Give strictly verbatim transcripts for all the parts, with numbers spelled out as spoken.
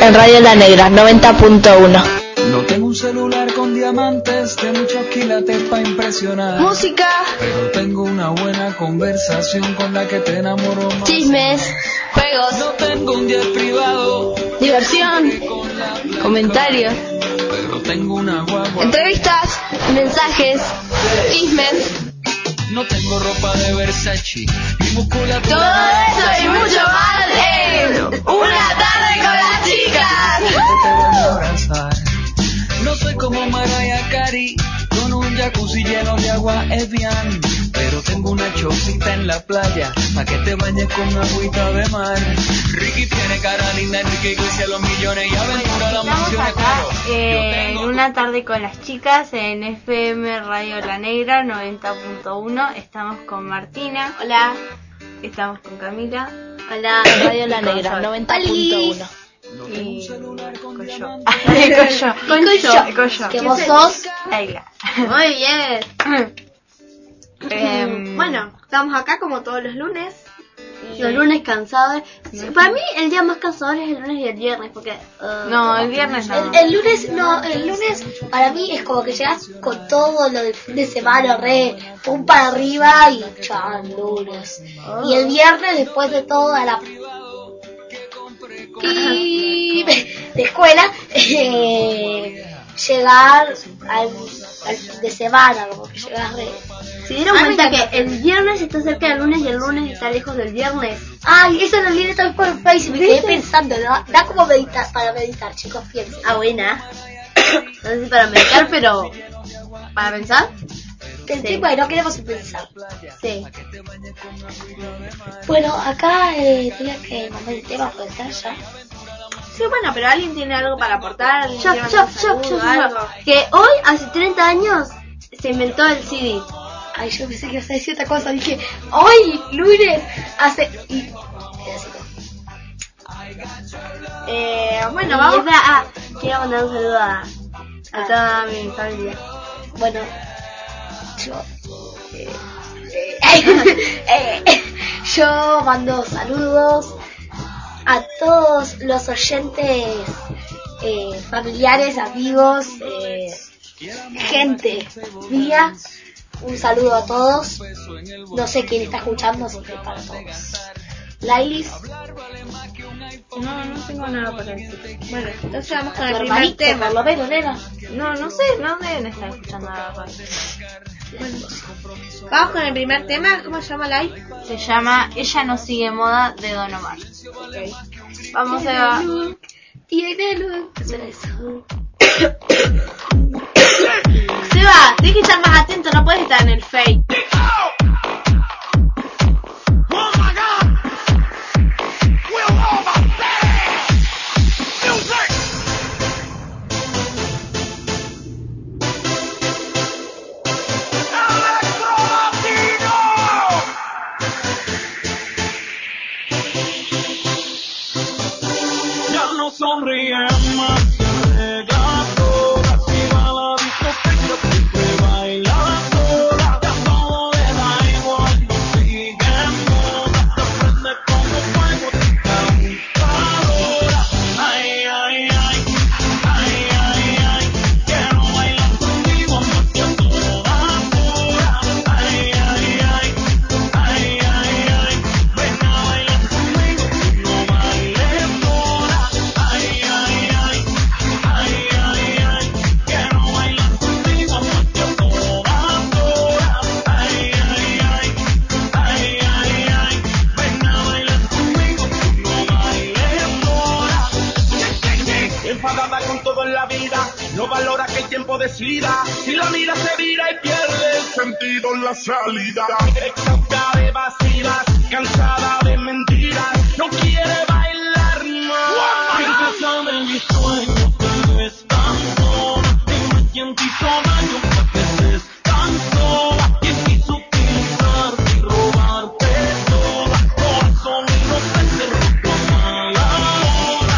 en Radio La Negra, noventa punto uno. No tengo un celular con diamantes de muchos quilates para impresionar. Música, pero tengo una buena conversación con la que te enamoro más. chismes, juegos, No tengo un jet privado, diversión, comentarios, pero tengo una guagua. entrevistas, mensajes, chismes, No tengo ropa de Versace, mi musculatura. todo eso y mucho más en Una Tarde con las Chicas. Te voy a abrazar. No soy como Mariah Carey, con un jacuzzi lleno de agua Evian, pero tengo una chocita en la playa, pa' que te bañes con agüita de mar. Ricky tiene cara linda, Enrique Iglesias los millones y aventura las Estamos mansiones, acá pero eh, yo en tengo Una Tarde con las Chicas en F M Radio La Negra noventa punto uno. Estamos con Martina. Hola. Estamos con Camila. Hola. Radio La Negra, noventa punto uno. Y con yo. Con yo. Con yo. Que vos sos Ayla. Muy bien. Eh, Bueno, estamos acá como todos los lunes. Los lunes cansados. Sí, para mí el día más cansador es el lunes y el viernes, porque... uh, No, el viernes no. El, el lunes, no, el lunes para mí es como que llegas con todo lo del fin de semana, re, pum para arriba y chao, lunes. Y el viernes, después de toda la y de escuela, eh, llegar al, al fin de semana, como que llegas re... ¿Se dieron A mí cuenta me que encanta. el viernes está cerca del lunes y el lunes está lejos del viernes? Ay, eso lo leí también por Facebook y me quedé ¿Viste? pensando, da, da como meditar, para meditar, chicos, piensen. Ah, buena. No sé si para meditar, pero... ¿Para pensar? Pensé, Sí. bueno, queremos pensar. Sí. Bueno, acá eh, tenía que mandar el tema, puede ser ya. Sí, bueno, pero alguien tiene algo para aportar. ¿Alguien Yo, quiere yo, mandar un yo, saludo, yo, yo. algo? Que hoy, hace treinta años, se inventó el C D. Ay, yo pensé que ibas a decir otra cosa, dije, hoy, lunes, hace... Y... era así como- Eh, bueno, Y vamos. es verdad, Ah, quiero mandar un saludo a, a toda mi familia. Bueno, yo... eh, eh, eh, yo mando saludos a todos los oyentes, eh, familiares, amigos, eh, gente mía. Un saludo a todos. No sé quién está escuchando, así que para todos. Lailis, No, no tengo nada para decir. Bueno, entonces vamos con tu el primer hermanito, tema. por lo menos, nena. No, no sé, no deben estar escuchando nada para Bueno, vamos con el primer tema. ¿Cómo se llama Lai? Se llama Ella no sigue moda de Don Omar. Okay. Vamos a... Tiene luz. Suena eso. Seba, tienes que estar más atento, no puedes estar en el fake. ya no sonríe más, se arregla toda, si va a la discoteca siempre baila sola, ya todo le da igual, no sigue en moda, se prende como fuego, chica buscadora. Ay, ay, ay, ay, ay, ay, quiero bailar contigo, noche a toda hora. Ay, ay, ay, ay, ay, ay, ven a bailar conmigo, no bailes sola. Ay, ay, ay, ay, ay, ay, quiero bailar contigo, noche a toda hora. Ay, ay, ay, ay, ay, ay, ven a bailar conmigo, no bailes sola. Enfadada con todo en la vida, no valora que el tiempo decida. Si la mira se vira y pierde el sentido en la salida. Exhausta de vacías, cansada de mentiras, no quiere bailar más. Princesa de mis sueños, te ves tan sola. Dime quién te hizo daño para que estés tan sola. Quién quiso utilizarte y robarte toda. Corazón inocente, roto a mala hora.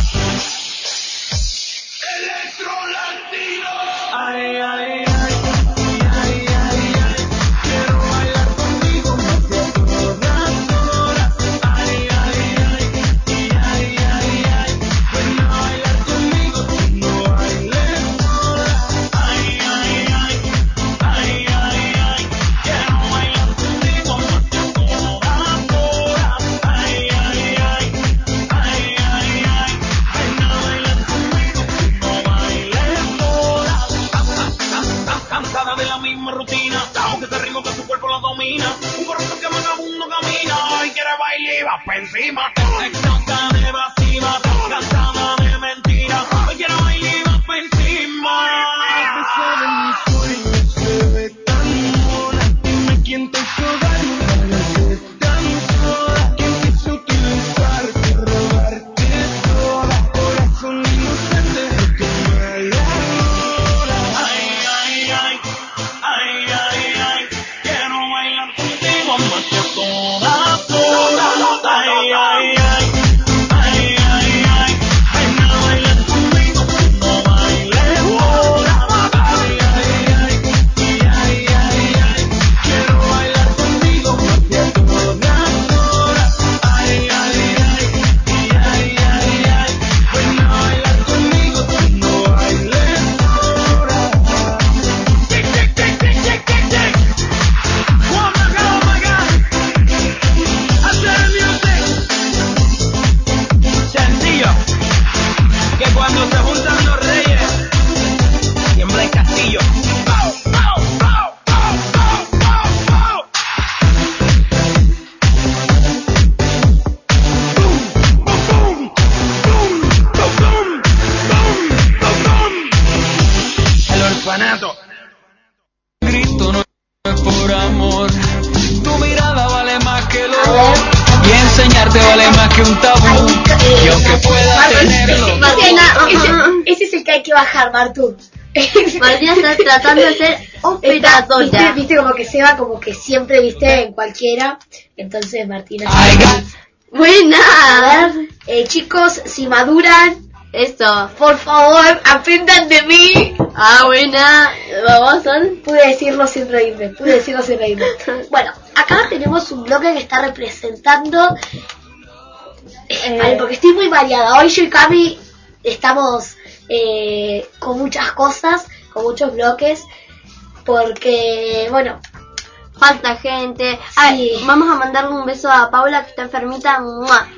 Electro Latino. Ay, ay, ay, ay, ay, ay, quiero bailar contigo, no te todas horas. Ay, ay, ay, combina, aunque ese ritmo que su cuerpo lo domina. Un corazón que vagabundo camina y quiere bailar y va pa' encima. Exalta de evasiva, cansada de mentira, hoy quiere bailar y va pa' encima. ¿Quién te hizo daño? Nadie tan sola. ¿Quién quiso utilizarte, robarte toda? Corazón inocente de tu mala hora. Ay, ay, ay, ay, ay, ay. Quiero bailar contigo más que a todas horas. Ay, ay, ay, ay, ay, ay. Ven a bailar conmigo, no bailes ahora. Ay, ay, ay, ay, ay, ay, ay. Quiero bailar contigo más que a todas horas. Ay, ay, ay, ay, ay, ay. Ven a bailar conmigo, no bailes ahora. Tic, tic, tic, tic, tic, tic, tic. Oh my God, oh my God. Hacer music. Sencillo. Que cuando se juntan los reyes, tiembla el castillo. Bow, bow, bow, bow, bow, bow, bow. Boom, boom, boom, boom, boom, boom, boom, boom. El orfanato. Grito no es por amor. Tu mirada vale más que lo. A ver. Y enseñarte vale más que un tabú. Ay, Y aunque pueda Martín, tenerlo. Martina, ese, ese es el que hay que bajar, Martú. Martina está tratando de ser Está- operadora. viste, viste como que Seba como que siempre viste en cualquiera. Entonces Martina. I got Buena. A ver, eh, chicos, si maduran, Eso. por favor, aprendan de mí. Ah, buena. Vamos, son. Pude decirlo sin reírme, pude decirlo sin reírme. Bueno, acá tenemos un bloque que está representando. Eh, vale, porque estoy muy variada. Hoy yo y Cami estamos eh, con muchas cosas, con muchos bloques, porque, bueno, Falta gente. A ver, Sí. vamos a mandarle un beso a Paula que está enfermita. ¡Mua!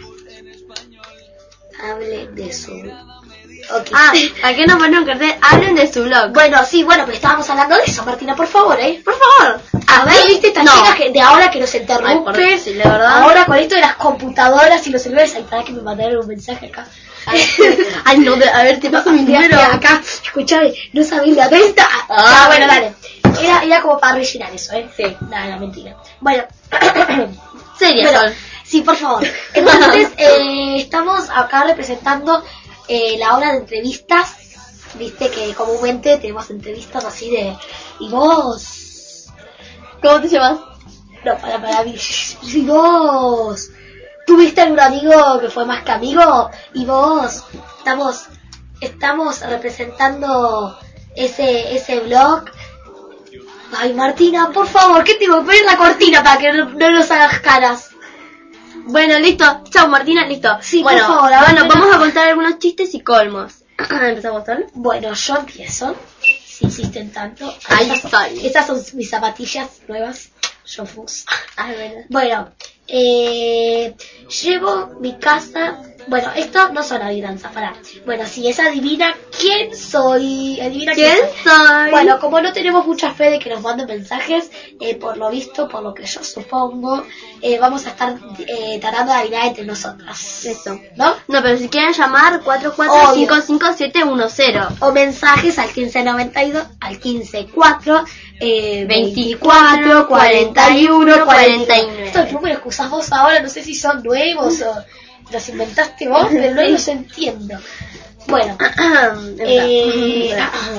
hablen de su... Ok. Ah, ¿a qué nos ponen un cartel? Hablen de su blog. Bueno, sí, bueno, pero estábamos hablando de eso, Martina, por favor, ¿eh? Por favor. A ver, ¿viste estas No. chicas que de ahora que nos Ay, interrumpen? por- sí, la verdad. Ahora con esto de las computadoras y los celulares, ay, para que me mandaron un mensaje acá. Ay, no, a ver, te paso mi Mira, número. mira, acá, escuchame, no sabés la testa. Ah, Ah, bueno, dale. Era, era como para rellenar eso, ¿eh? Sí. Nada, no, mentira. Bueno, Seria, bueno, Sol. sí, por favor. Entonces, eh, estamos acá representando eh, la hora de entrevistas. Viste que comúnmente tenemos entrevistas así de... ¿Y vos? ¿Cómo te llamas? No, para, para mí. ¿Y vos? ¿Tuviste algún amigo que fue más que amigo? ¿Y vos? Estamos, estamos representando ese, ese blog. Ay, Martina, por favor, ¿qué tengo que poner la cortina para que no, no nos hagas caras? Bueno, listo. Chao, Martina, listo. Sí, bueno, por favor, a ver, bueno, bueno. vamos a contar algunos chistes y colmos. ¿Empezamos, Sol? Bueno, yo empiezo. Si insisten tanto. Ahí Estas- estoy. Estas son mis zapatillas nuevas. Yo fus. Ay, bueno. Bueno, eh, llevo mi casa. Bueno, esto no son adivinanzas, pará. Bueno, si es adivina quién soy. Adivina quién, ¿Quién soy. soy? Bueno, como no tenemos mucha fe de que nos manden mensajes, eh, por lo visto, por lo que yo supongo, eh, vamos a estar eh, tratando de adivinar entre nosotras. Eso. ¿No? No, pero si quieren llamar, cuatro cuatro cinco cinco siete uno cero. O mensajes al quince noventa y dos, al quince cuatro, eh, veinticuatro, cuarenta y uno, cuarenta y nueve. Estos números que usás vos ahora no sé si son nuevos o los inventaste vos, pero no los entiendo. Bueno, eh,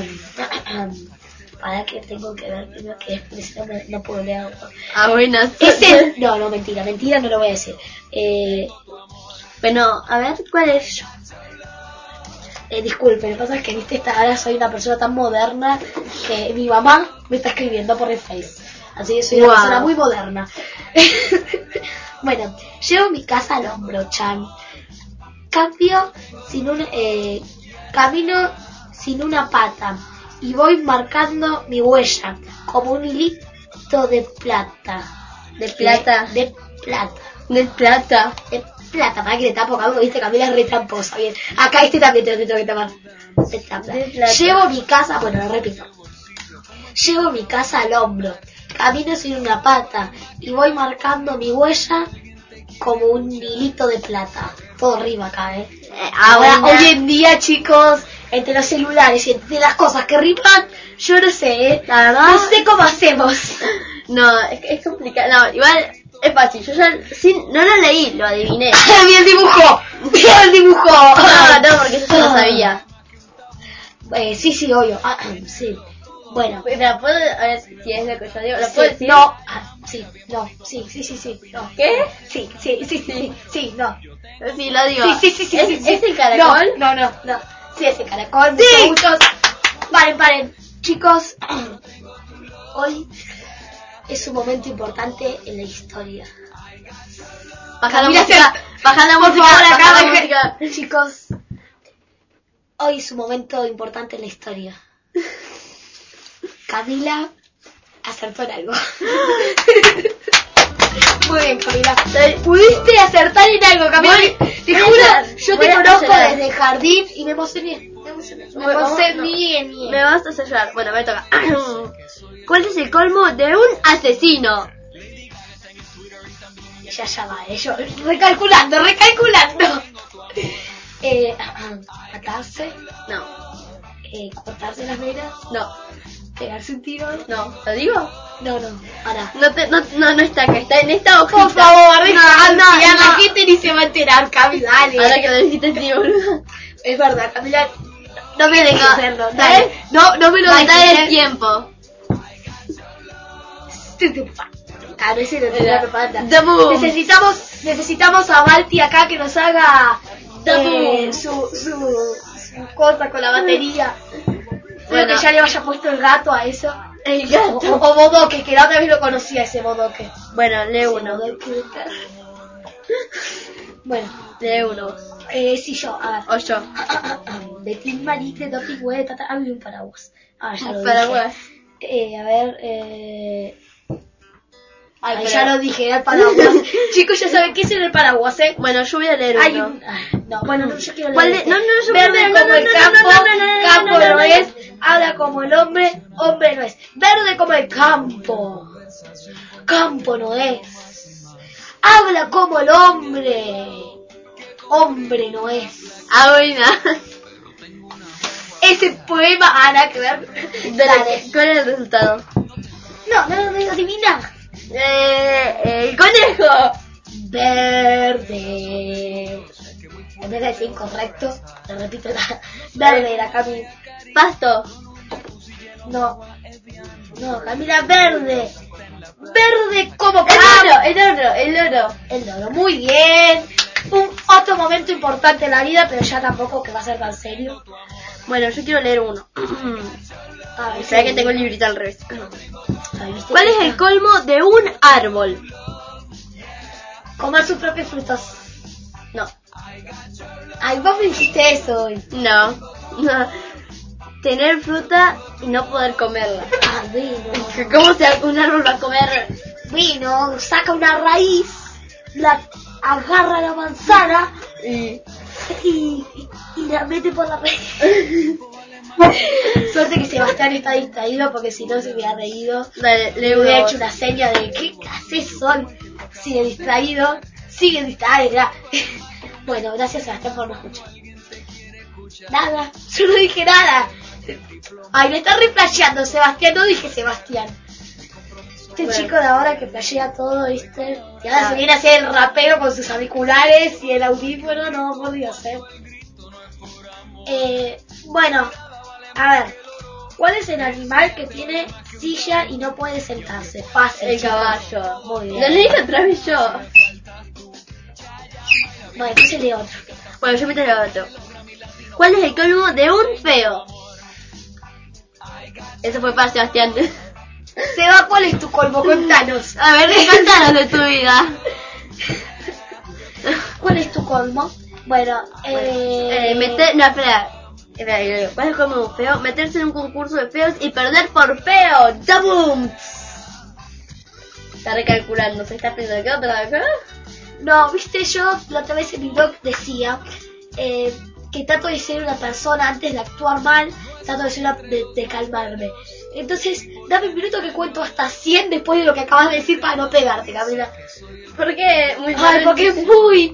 para que tengo que ver primero que después no, me- no puedo leer. Ah, buenas. Ese, no, no, mentira, mentira, no lo voy a decir. Eh, Bueno, a ver, ¿cuál es? yo. Eh, disculpe, lo que pasa es que viste, esta ahora soy una persona tan moderna que mi mamá me está escribiendo por el Face. Así que soy una Wow. persona muy moderna. Bueno, llevo mi casa al hombro, Chan. Cambio sin un, eh, camino sin una pata y voy marcando mi huella como un hilito de plata. De plata. De, de plata. De plata. De plata, para que le tapo acá, porque viste, Camila es re tramposa, bien. Acá este también te lo tengo que tapar. De plata. De plata. Llevo mi casa, bueno, lo repito. Llevo mi casa al hombro, camino sin una pata y voy marcando mi huella como un hilito de plata. Todo rima acá, ¿eh? Eh, Ahora, ahora, hoy en día, chicos, entre los celulares y entre las cosas que riman, yo no sé, ¿eh? La verdad. No sé cómo hacemos. No, es, es complicado. No, igual es fácil. Yo ya sin, no lo leí, lo adiviné. ¡Vi el dibujo! ¡Vi el dibujo! No, no, porque yo ya lo sabía. Eh, sí, sí, obvio. Ah, sí. Bueno. Pero puedo, a ver si es lo que yo digo, ¿lo Sí, puedo decir? no. Ah, sí, no. Sí, sí, sí, sí. No. ¿Qué? Sí, sí, sí, sí, sí, sí, no. Sí, lo digo. Sí, sí, sí, sí. ¿Es, sí, sí. ¿es el caracol? No, no, no, no. Sí, es el caracol. Sí. Muchos, muchos. Paren, paren. Chicos, hoy es un momento importante en la historia. Baja la Camila, música. Baja la Por música. favor, baja acá, la deje- música. Chicos, hoy es un momento importante en la historia. Camila acertó en algo. Muy bien, Camila. Pudiste acertar en algo, Camila. Voy- Te voy a juro, llorar, yo voy te a conozco llorar. desde el jardín y me emocioné. Me emocioné. Me Voy- vamos- emocioné. no. Me vas a hacer llorar. Bueno, me toca. ¿Cuál es el colmo de un asesino? Ya, ya va, eh, yo recalculando, recalculando. Eh, matarse, No, eh, cortarse las venas, no, pegarse un tiro. no. ¿Lo digo? No, no, ahora. No, te, no, no, no está acá, está en esta hojita. Por favor, deja, no, no, ya no. la gente ni se va a enterar, Cami, dale. Ahora que lo dijiste, sí, boludo. Es verdad, Camila, no me dejes No, hacerlo, ¿eh? dale. No, no me lo dejes. Matar el ¿eh? tiempo. Ah, no ese no te da propaganda. The Boom. Necesitamos, necesitamos a Balti acá que nos haga The eh, Boom. su, su, su cosa con la batería. Bueno, Bueno. que ya le haya puesto el gato a eso. El O, gato. o Bodoque, que la otra vez lo conocía ese Bodoque. Bueno, lee Ese uno. Bodoque. Bueno, Lee uno. eh, sí, yo, a ver. O yo. De Tim Marie, de Doping Web, tata, había un paraguas. Ah, ya lo Paraguas. dije. Eh, a ver, eh... Ay, Ay, pero- ya lo dije, era el paraguas. Chicos, ya saben qué es el paraguas, ¿eh? Bueno, yo voy a leer Hay uno. un... ah, no, bueno, no, yo quiero ¿Cuál leer de- este. no, no, yo Verde primero, como no, el no, no, campo, no, no, no, no, campo no, no, no no. es, habla como el hombre, hombre no es. Verde como el campo, campo no es. Habla como el hombre, hombre no es. Ah, bueno. Ese poema, ah, nada que ver. Dale, ¿cuál es el resultado? No, no, no, adivina. Eh, el conejo. Verde. En vez de decir incorrecto, te repito la verde la Cami. Pasto. No. No, Camila, verde. Verde como El campo. oro, el oro, el oro. El loro, muy bien. Un otro momento importante en la vida, pero ya tampoco que va a ser tan serio. Bueno, yo quiero leer uno. A ver, Espera sí. que tengo el librito al revés. Ay, ¿viste? ¿Cuál es el colmo de un árbol? Comer sus propios frutos. No. Ay, vos me dijiste eso hoy. No. No. Tener fruta y no poder comerla. Ay, bueno. ¿Cómo se un árbol va a comer? Bueno, saca una raíz, la agarra la manzana Y... y, y la mete por la raíz. Suerte que Sebastián está distraído porque si no se hubiera reído. Dale, lee Le uno. hubiera vos. hecho una seña de ¿qué haces Sol? Sigue distraído, sigue distraído. Bueno, gracias Sebastián por no escuchar. Nada, yo no dije nada. Ay, me está reflasheando Sebastián, no dije Sebastián. Este Bueno. chico de ahora que flashea todo, ¿viste? Y ahora Ah. se viene a hacer el rapero con sus auriculares y el audífono, no, por Dios, eh. Eh, bueno, a ver. ¿Cuál es el animal que tiene silla y no puede sentarse? Fácil. El chicos. caballo. Muy bien. Lo leí otra vez yo. Bueno, entonces leo otro. Bueno, yo me traigo otro. ¿Cuál es el colmo de un feo? Eso fue para Sebastián. Seba, ¿cuál es tu colmo? Contanos. A ver, contanos de tu vida. ¿Cuál es tu colmo? Bueno, eh... Eh, meter... No, espera. Espera, yo digo, ¿cuál es el colmo de un feo? Meterse en un concurso de feos y perder por feo. ¡Tabum! Está recalculando, se está pensando que otra vez. No, viste, yo la otra vez en mi blog decía eh, que trato de ser una persona antes de actuar mal, trato de, ser una, de, de calmarme. Entonces, dame un minuto que cuento hasta cien después de lo que acabas de decir para no pegarte, Camila. ¿Por qué? Muy Ay, porque es muy...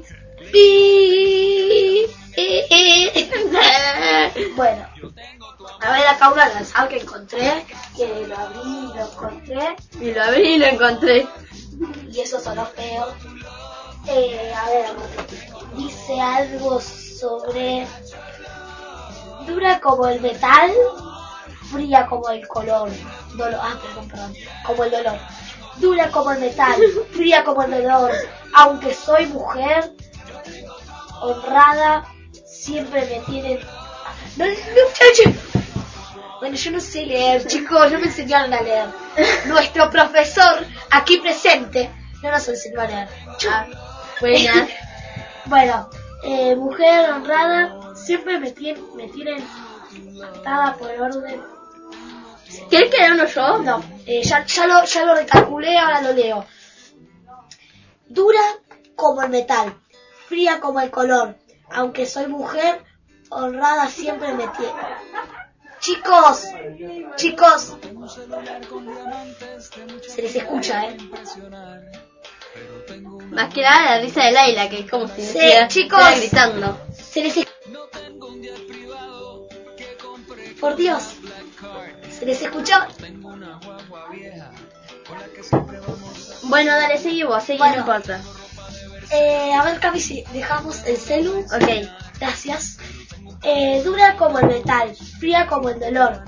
pi- eh, eh. Bueno, a ver, acá una lanzada que encontré, que lo abrí, lo encontré, Y lo abrí y lo encontré. y eso sonó feo. Eh, a ver, dice algo sobre... Dura como el metal, fría como el color. Dolor. Ah, perdón, perdón. Como el dolor. Dura como el metal, fría como el dolor. Aunque soy mujer, honrada, siempre me tienen... No, no, muchacho. Bueno, yo no sé leer, chicos, no me enseñaron a leer. Nuestro profesor, aquí presente, no nos enseñó a leer. Ah, buena. Bueno, eh, mujer honrada, siempre me tienen, me tienen atada por orden. ¿Quieres que lea uno yo? No, eh, ya, ya, lo, ya lo recalculé, ahora lo leo. Dura como el metal, fría como el color. Aunque soy mujer, honrada siempre me tiene. Chicos, chicos, se les escucha, ¿eh? Más que nada la risa de Laila, que es como si Sí, estuviera- chicos. estuviera gritando. Se les es- Por Dios, se les escuchó. Bueno, dale, seguí vos, seguí, Bueno. no importa. Eh, a ver, Cami, si dejamos el celu. Ok. Gracias. Eh, dura como el metal, fría como el dolor.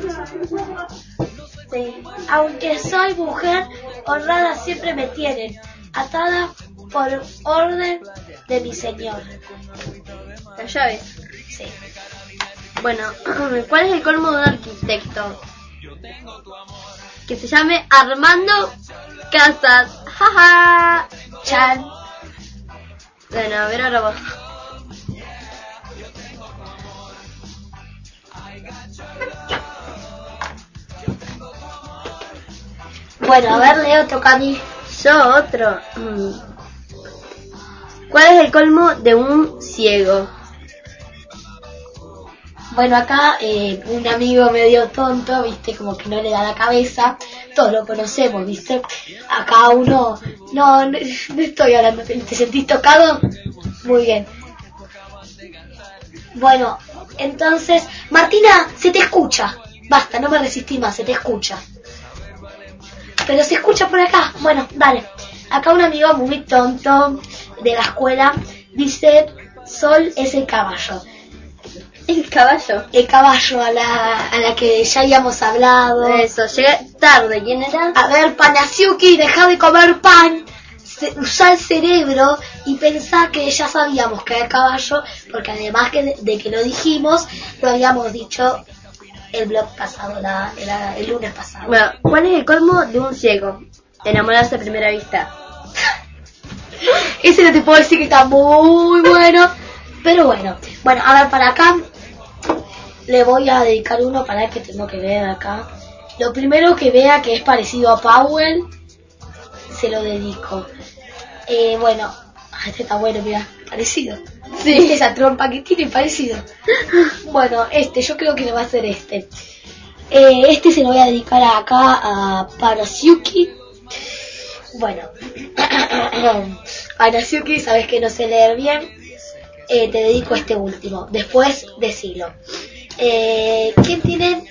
Sí. Aunque soy mujer, honrada siempre me tienen, atada por orden de mi señor. Las llaves. Sí. Bueno, ¿cuál es el colmo de un arquitecto? Que se llame Armando Casas. Jaja. Chan. Bueno, a ver ahora vos. Bueno, a ver, lee otro, Cami. Yo otro. Mm. ¿Cuál es el colmo de un ciego? Bueno, acá eh, un amigo medio tonto, viste, como que no le da la cabeza. Todos lo conocemos, viste. Acá uno... No, no, no estoy hablando. ¿Te te sentís tocado? Muy bien. Bueno, entonces... Martina, se te escucha. Basta, no me resistí más, se te escucha. Pero se escucha por acá. Bueno, dale. Acá un amigo muy tonto de la escuela dice... Sol es el caballo. El caballo. El caballo a la, a la que ya habíamos hablado. Eso, llegué tarde. ¿Quién era? A ver, Panasiuki, deja de comer pan, se, usa el cerebro y pensá que ya sabíamos que era el caballo, porque además que de, de que lo dijimos, lo habíamos dicho el blog pasado, la, la- el lunes pasado. Bueno, ¿cuál es el colmo de un ciego? Enamorarse a primera vista. Ese no te puedo decir que está muy bueno, pero bueno. Bueno, a ver, para acá le voy a dedicar uno para que tengo que ver acá. Lo primero que vea que es parecido a Powell, se lo dedico. Eh, bueno, ah, este está bueno, mira, parecido. Sí. Esa trompa que tiene parecido. Bueno, este, yo creo que le va a hacer este. Eh, este se lo voy a dedicar acá a Panasiuki. Bueno, Panasiuki, sabes que no sé leer bien. Eh, te dedico este último. Después decilo. Eh, ¿Quién tiene?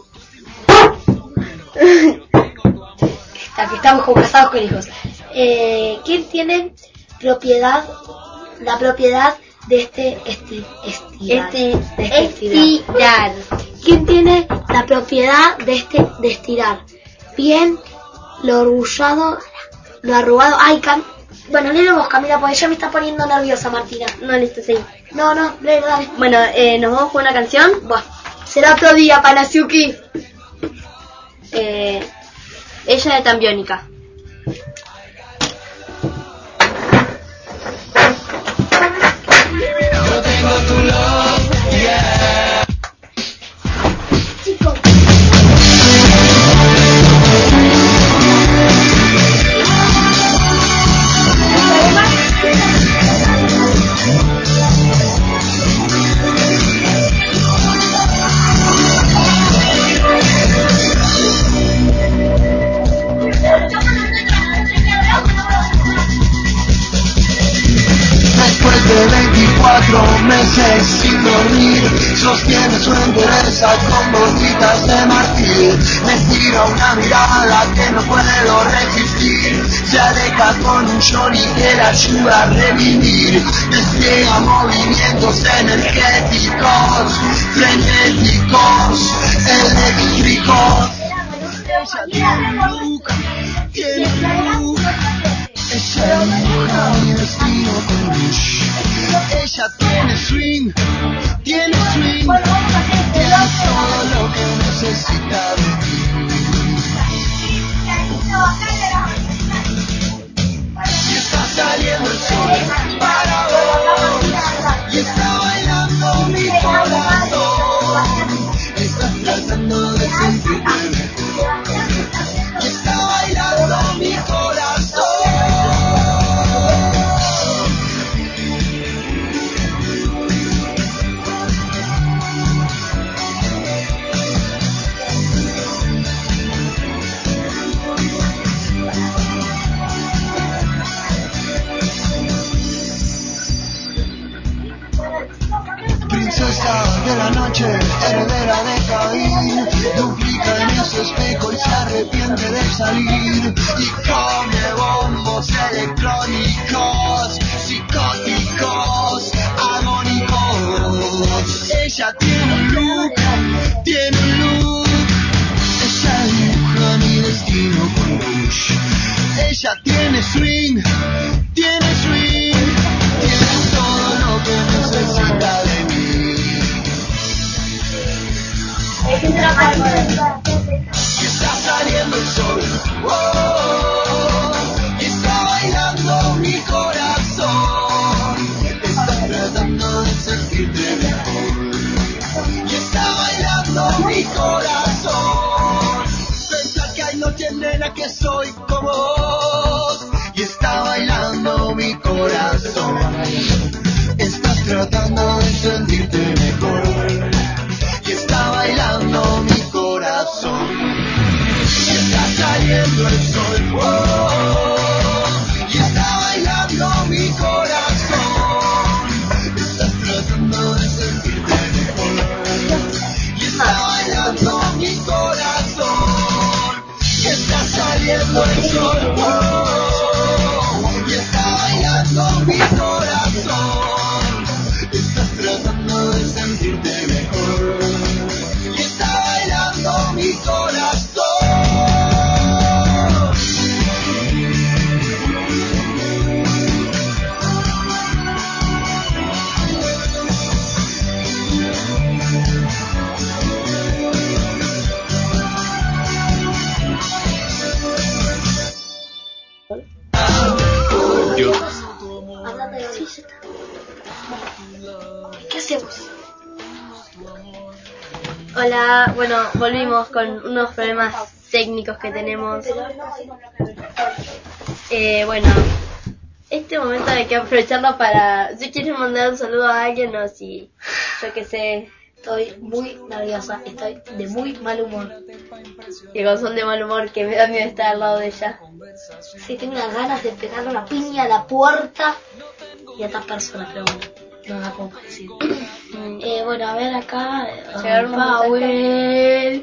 Está, que estamos como casados con hijos. Eh, ¿Quién tiene propiedad, la propiedad de este esti, estirar? Este, de este estirar. estirar. ¿Quién tiene la propiedad de este de estirar? Bien, lo orgullado, lo arrugado. Ay, Cam... Bueno, léelo vos, Camila, porque ya me está poniendo nerviosa, Martina. No, listo, sí. No, no, léelo, dale. Bueno, eh, nos vamos con una canción. Buah, será otro día, Panasiuki. Eh, ella de Tambiónica. Chicos. meses sin dormir, sostiene su entereza con gotitas de marfil. Me tira una mirada que no puedo resistir, se aleja con un shorty que la ayuda a revivir. Despliega movimientos energéticos, frenéticos, eléctricos. Ella tiene look, tiene look. Ella dibuja mi destino con Bush. Ella tiene swing, tiene swing, tiene todo lo que necesita de mí. Y está saliendo el sol para vos, y está bailando mi corazón. Estás tratando de sentirte mejor, y está bailando mi corazón. Princesa de la noche, heredera de Caín, duplica en ese espejo y se arrepiente de salir, y come bombos electrónicos, psicóticos, agónicos. Ella tiene un look, tiene un look. Ella dibuja mi destino con Bush. Ella tiene swing, tiene swing, tiene todo lo que necesita de mí. Y está saliendo el sol, oh, y está bailando mi corazón. Estás tratando de sentirte mejor, y está bailando mi corazón. Pensar que hay noches, nena, que soy como vos, y está bailando mi corazón. Estás tratando de sentirte mejor, y está bailando mi corazón. Y está saliendo el sol, oh, y está bailando mi corazón. Estás tratando de sentirte mejor, y está bailando mi corazón. Y está saliendo el sol, oh, y está bailando mi corazón. Estás tratando de sentirte mejor, y está bailando mi corazón. ¿Qué hacemos? Hola, bueno, volvimos con unos problemas técnicos que tenemos. Eh, bueno, este momento hay que aprovecharlo para, si quieren mandar un saludo a alguien o si, yo que sé, Estoy muy nerviosa, estoy de muy mal humor. que con son de mal humor, que me da miedo estar al lado de ella. Sí, tengo unas ganas de pegarle una piña a la puerta y a otras personas, pero bueno, no la puedo decir. eh, bueno, a ver acá, Llegaron unos Powell.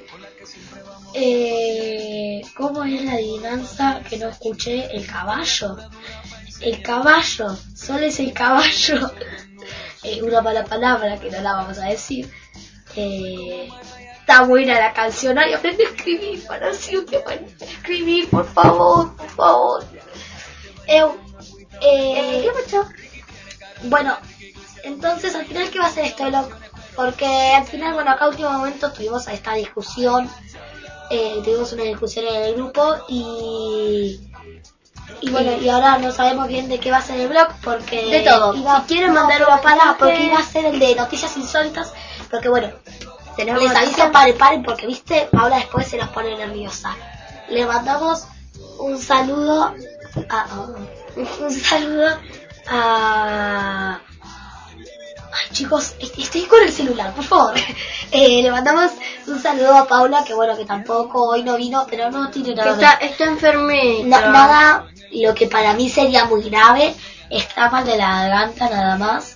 Eh, ¿Cómo es la adivinanza que no escuché? El caballo. El caballo, solo es el caballo. eh, una mala palabra que no la vamos a decir. Eh, está buena la canción. Ay, aprende a escribir para siempre. Aprende a escribir, por favor, por favor. Eh, eh, bueno, entonces al final, ¿qué va a ser esto, Loc? Porque al final, bueno, acá último momento tuvimos esta discusión. Eh, tuvimos una discusión en el grupo y y bueno, y ahora no sabemos bien de qué va a ser el blog, porque De todo. iba, Si quieren no, mandar pero un pará, mensaje- porque iba a ser el de noticias insólitas, porque bueno, Tenemos les aviso, noticias. paren, paren, porque viste, Paula después se nos pone nerviosa. Le mandamos un saludo a, un saludo a... Ay, chicos, est- estoy con el celular, por favor. Eh, le mandamos un saludo a Paula, que bueno, que tampoco hoy no vino, pero no tiene Que nada. está, está enfermita. Na- nada, lo que para mí sería muy grave, está mal de la garganta nada más.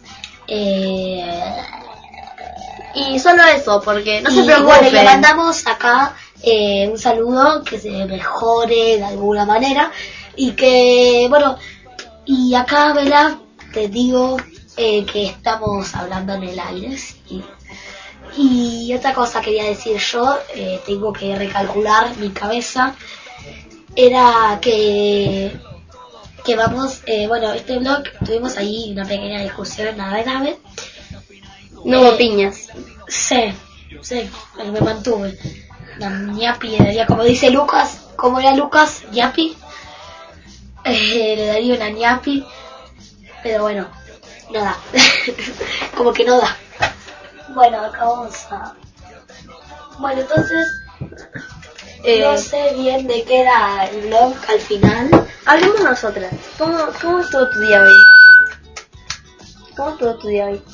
Eh, Y solo eso, porque no y se preocupen. bueno, y le mandamos acá eh, un saludo, que se mejore de alguna manera. Y que, bueno, y acá, Bela, te digo eh, que estamos hablando en el aire, sí. Y otra cosa quería decir yo, eh, tengo que recalcular mi cabeza, era que, que vamos, eh, bueno, este blog tuvimos ahí una pequeña discusión, nada grave. No hubo Eh, piñas. Sí, sí, pero me mantuve. La ñapi, le daría, como dice Lucas, ¿cómo era Lucas? ¿Ñapi? Eh, le daría una ñapi, pero bueno, no da. Como que no da. Bueno, acá vamos a... Bueno, entonces, Eh, no sé bien de qué era el blog al final. Hablemos nosotras. ¿Cómo, ¿Cómo estuvo tu día hoy? ¿Cómo estuvo tu día hoy?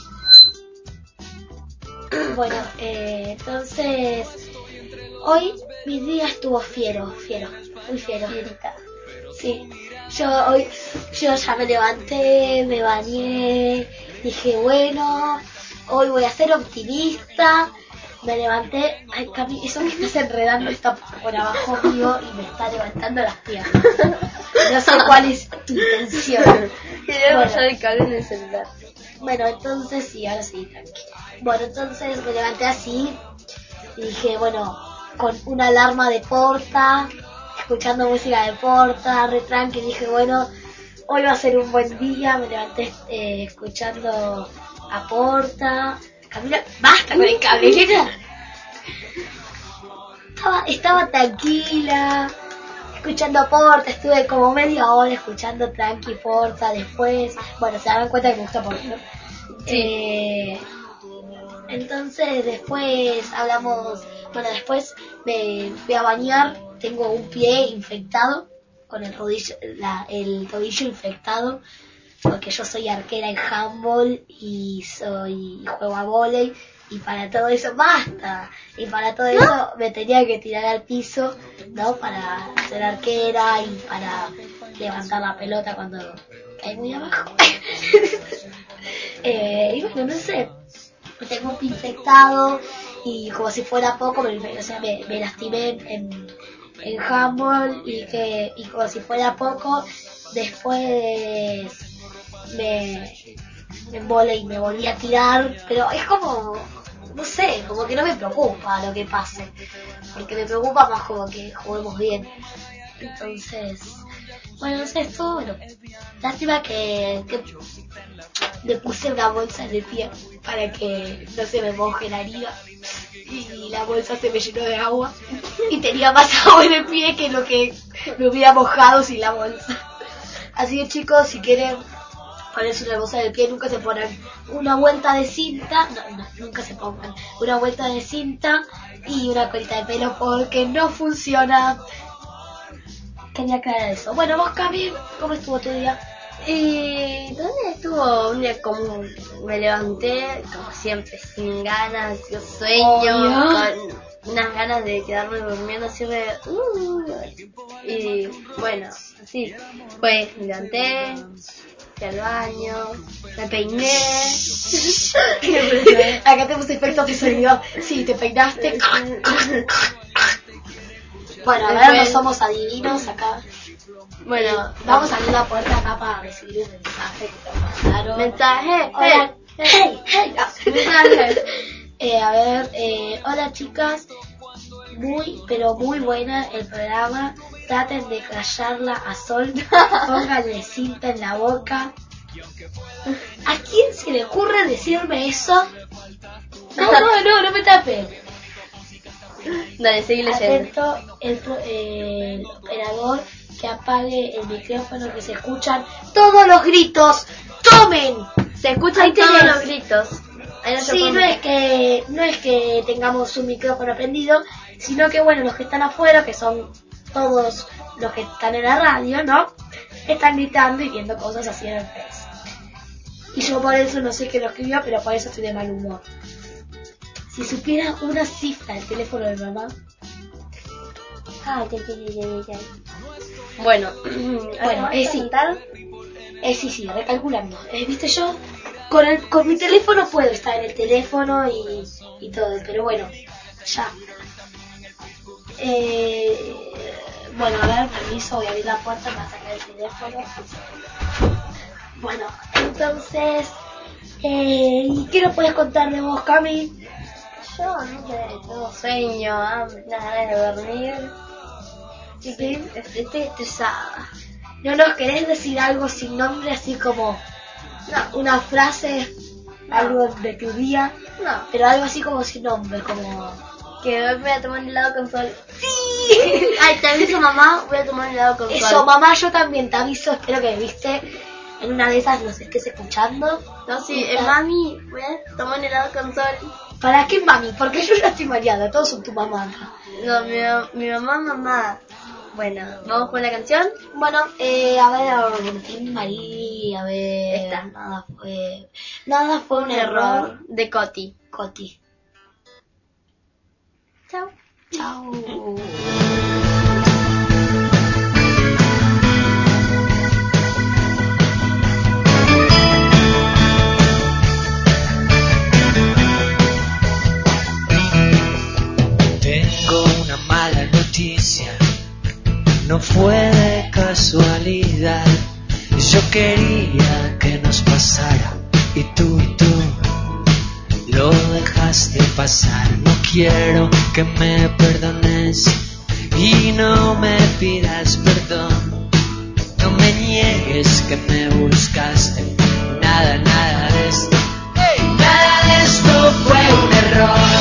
Bueno, eh, entonces, hoy mi día estuvo fiero, fiero, muy fiero. Sí, yo hoy, yo ya me levanté, me bañé, dije, bueno, hoy voy a ser optimista. Me levanté, ay, Cami, eso que estás enredando está por abajo mío y me está levantando las piernas. No sé cuál es tu intención. Quería Bueno. pasar el cable en el celular. Bueno, entonces sí, ahora sí, tranqui. Bueno, entonces me levanté así y dije, bueno, con una alarma de Porta, escuchando música de Porta, re tranqui, dije, bueno, hoy va a ser un buen día. Me levanté eh, escuchando a Porta. Camila, basta con el cable, nena. Estaba, estaba tranquila, escuchando a Porta, estuve como media hora escuchando tranqui Porta. Después, bueno, se dan cuenta que me gusta Porta, ¿no? Sí. Eh, entonces después hablamos, bueno, después me voy a bañar, tengo un pie infectado, con el rodillo, la, el tobillo infectado, porque yo soy arquera en handball y soy y juego a vóley, y para todo eso basta, y para todo eso me tenía que tirar al piso, ¿no? Para ser arquera y para levantar la pelota cuando cae muy abajo. eh, y bueno, no sé, tengo un pie infectado y como si fuera poco, me, o sea, me, me lastimé en, en handball y que y como si fuera poco, después me en vóley me volví a tirar, pero es como, no sé, como que no me preocupa lo que pase, porque me preocupa más como que juguemos bien. Entonces, bueno, no sé, esto, bueno, lástima que, que le puse una bolsa en el pie para que no se me moje la herida y la bolsa se me llenó de agua y tenía más agua en el pie que lo que me hubiera mojado sin la bolsa. Así que chicos, si quieren ponerse una bolsa en el pie, nunca se ponen una vuelta de cinta, no, no, nunca se pongan una vuelta de cinta y una colita de pelo porque no funciona. Quería aclarar eso. Bueno, vos, Cami, ¿cómo estuvo tu día? Y ¿dónde estuvo un día común? Me levanté, como siempre, sin ganas, yo sueño, Obvio. con unas ganas de quedarme durmiendo siempre. Uh, y bueno, así. Pues me levanté, fui al baño, me peiné. Acá tenemos efectos de sonido. Sí, te peinaste. Bueno, ahora no somos adivinos acá. Bueno, Vamos a abrir la puerta acá para recibir un mensaje que te mandaron. mensaje. Hola. Hey, Hey, hey. mensaje. Eh, a ver, eh, hola chicas, muy, pero muy buena el programa. Traten de callarla a Sol, pónganle cinta en la boca. ¿A quién se le ocurre decirme eso? No, no, no, no me tapes. Dale, seguí leyendo. Atento, el, pro- eh, el operador que apague el micrófono, que se escuchan todos los gritos. ¡Tomen! Se escuchan Ahí todos tenés. los gritos. Ahí no se Sí, puede- no es que no es que tengamos un micrófono prendido, sino que bueno, los que están afuera, que son todos los que están en la radio, ¿no? Están gritando y viendo cosas así en el Face. Y yo por eso no sé qué lo escribió, pero por eso estoy de mal humor. Si supiera una cifra del teléfono de mamá. Ay, ay, ay, ay, ay. Bueno, Bueno, eh, sí. Eh, sí, sí, recalculando. Eh, ¿Viste yo? con, el, con mi teléfono puedo estar en el teléfono y, y todo, pero bueno, ya. Eh, bueno, a ver, permiso, voy a abrir la puerta para sacar el teléfono. Bueno, entonces, eh, ¿qué nos puedes contar de vos, Cami? Yo, no sé, tengo sueño, hambre, ganas de dormir. Sí, que estoy estresada. ¿No nos querés decir algo sin nombre, así como no, una frase, no, algo de tu día? No. Pero algo así como sin nombre, como... Que hoy voy a tomar un helado con sol. ¡Sí! Ay, te aviso, mamá, voy a tomar un helado con Eso, sol. Eso, mamá, yo también te aviso, espero que viste en una de esas nos estés escuchando. No, sí, eh, mami, voy a tomar un helado con sol. ¿Para qué, mami? Porque yo ya estoy mareada, todos son tu mamá. No, mi, mi mamá, mamá. Bueno, ¿vamos con la canción? Bueno, eh, a ver, Tim María, a ver... Esta. Nada fue... Nada fue un, un error. error. De Coti. Coti. Chao. Chao. Tengo una mala noticia, no fue de casualidad. Yo quería que nos pasara y tú y tú lo dejaste pasar. No quiero que me perdones y no me pidas perdón. No me niegues que me buscaste. Nada, nada de esto, nada de esto fue un error.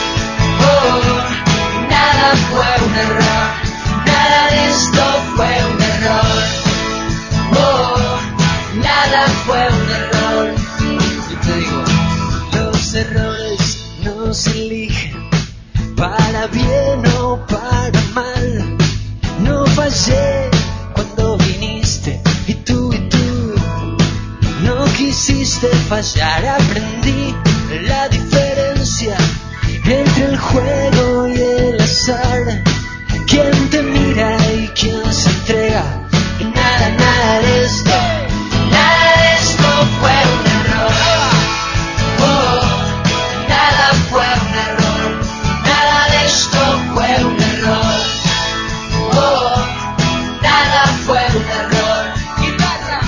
Oh, nada fue un error. Nada de esto fue un error. Oh, nada fue un error. Yo te digo, los errores no se eligen para bien o para mal. No fallé cuando viniste y tú y tú no quisiste fallar. Aprendí la diferencia entre el juego y el azar. Quién te mira y quién se entrega. Y nada, nada de esto, nada de esto fue un error. Oh, nada fue un error. Nada de esto fue un error. Oh, nada fue un error. Guitarra.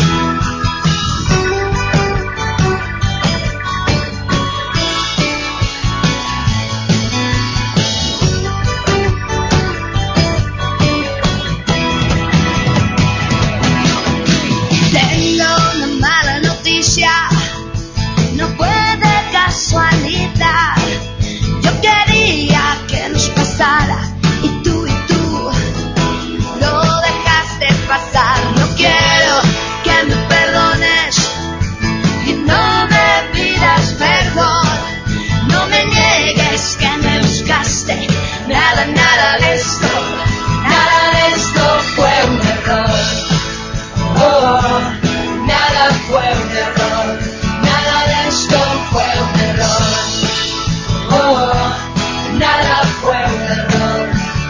Tengo una mala noticia, no fue de casualidad. Yo quería que nos pasara y tú y tú lo dejaste pasar. No quiero que me perdones y no me pidas perdón. No me niegues que me buscaste. Nada, nada de esto, Nada de esto fue un error. Oh, nada fue un error. Nada de esto fue un error. Oh, nada fue un error.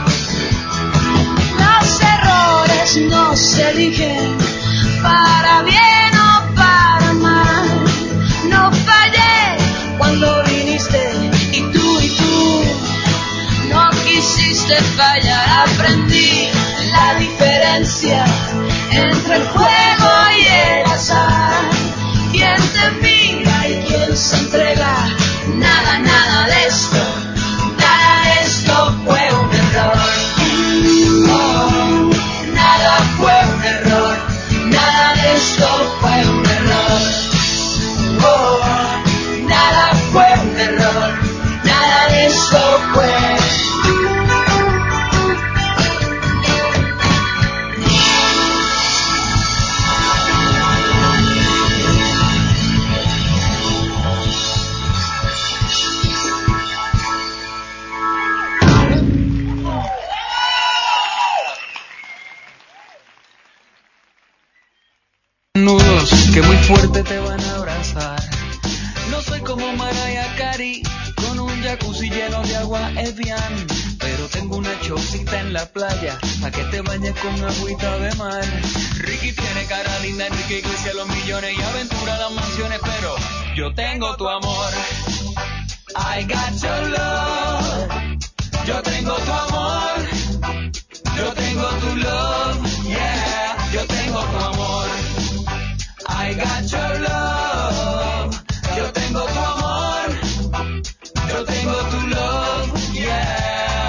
los errores no se eligen para bien o para mal. No fallé cuando viniste y tú y tú no quisiste fallar. Aprendí la diferencia entre el juego y el azar. Quién te mira y quién se entrega. Nada, nada de esto, nada de esto fue un error. Oh, nada fue un error. Nada de esto fue un error. Oh, nada fue un error. Nada de esto fue. Nudos que muy fuerte te van a abrazar. No soy como Mariah Carey con un jacuzzi lleno de agua Evian, pero pero tengo una chocita en la playa, pa' que te bañes con agüita de mar. Ricky tiene cara linda, Enrique Iglesias los millones y aventura las mansiones, pero yo tengo tu amor. I got your love. Yo tengo tu amor. Yo tengo tu love. Yeah, yo tengo tu amor. I got your love. Yo tengo tu amor. Yo tengo tu love. Yeah.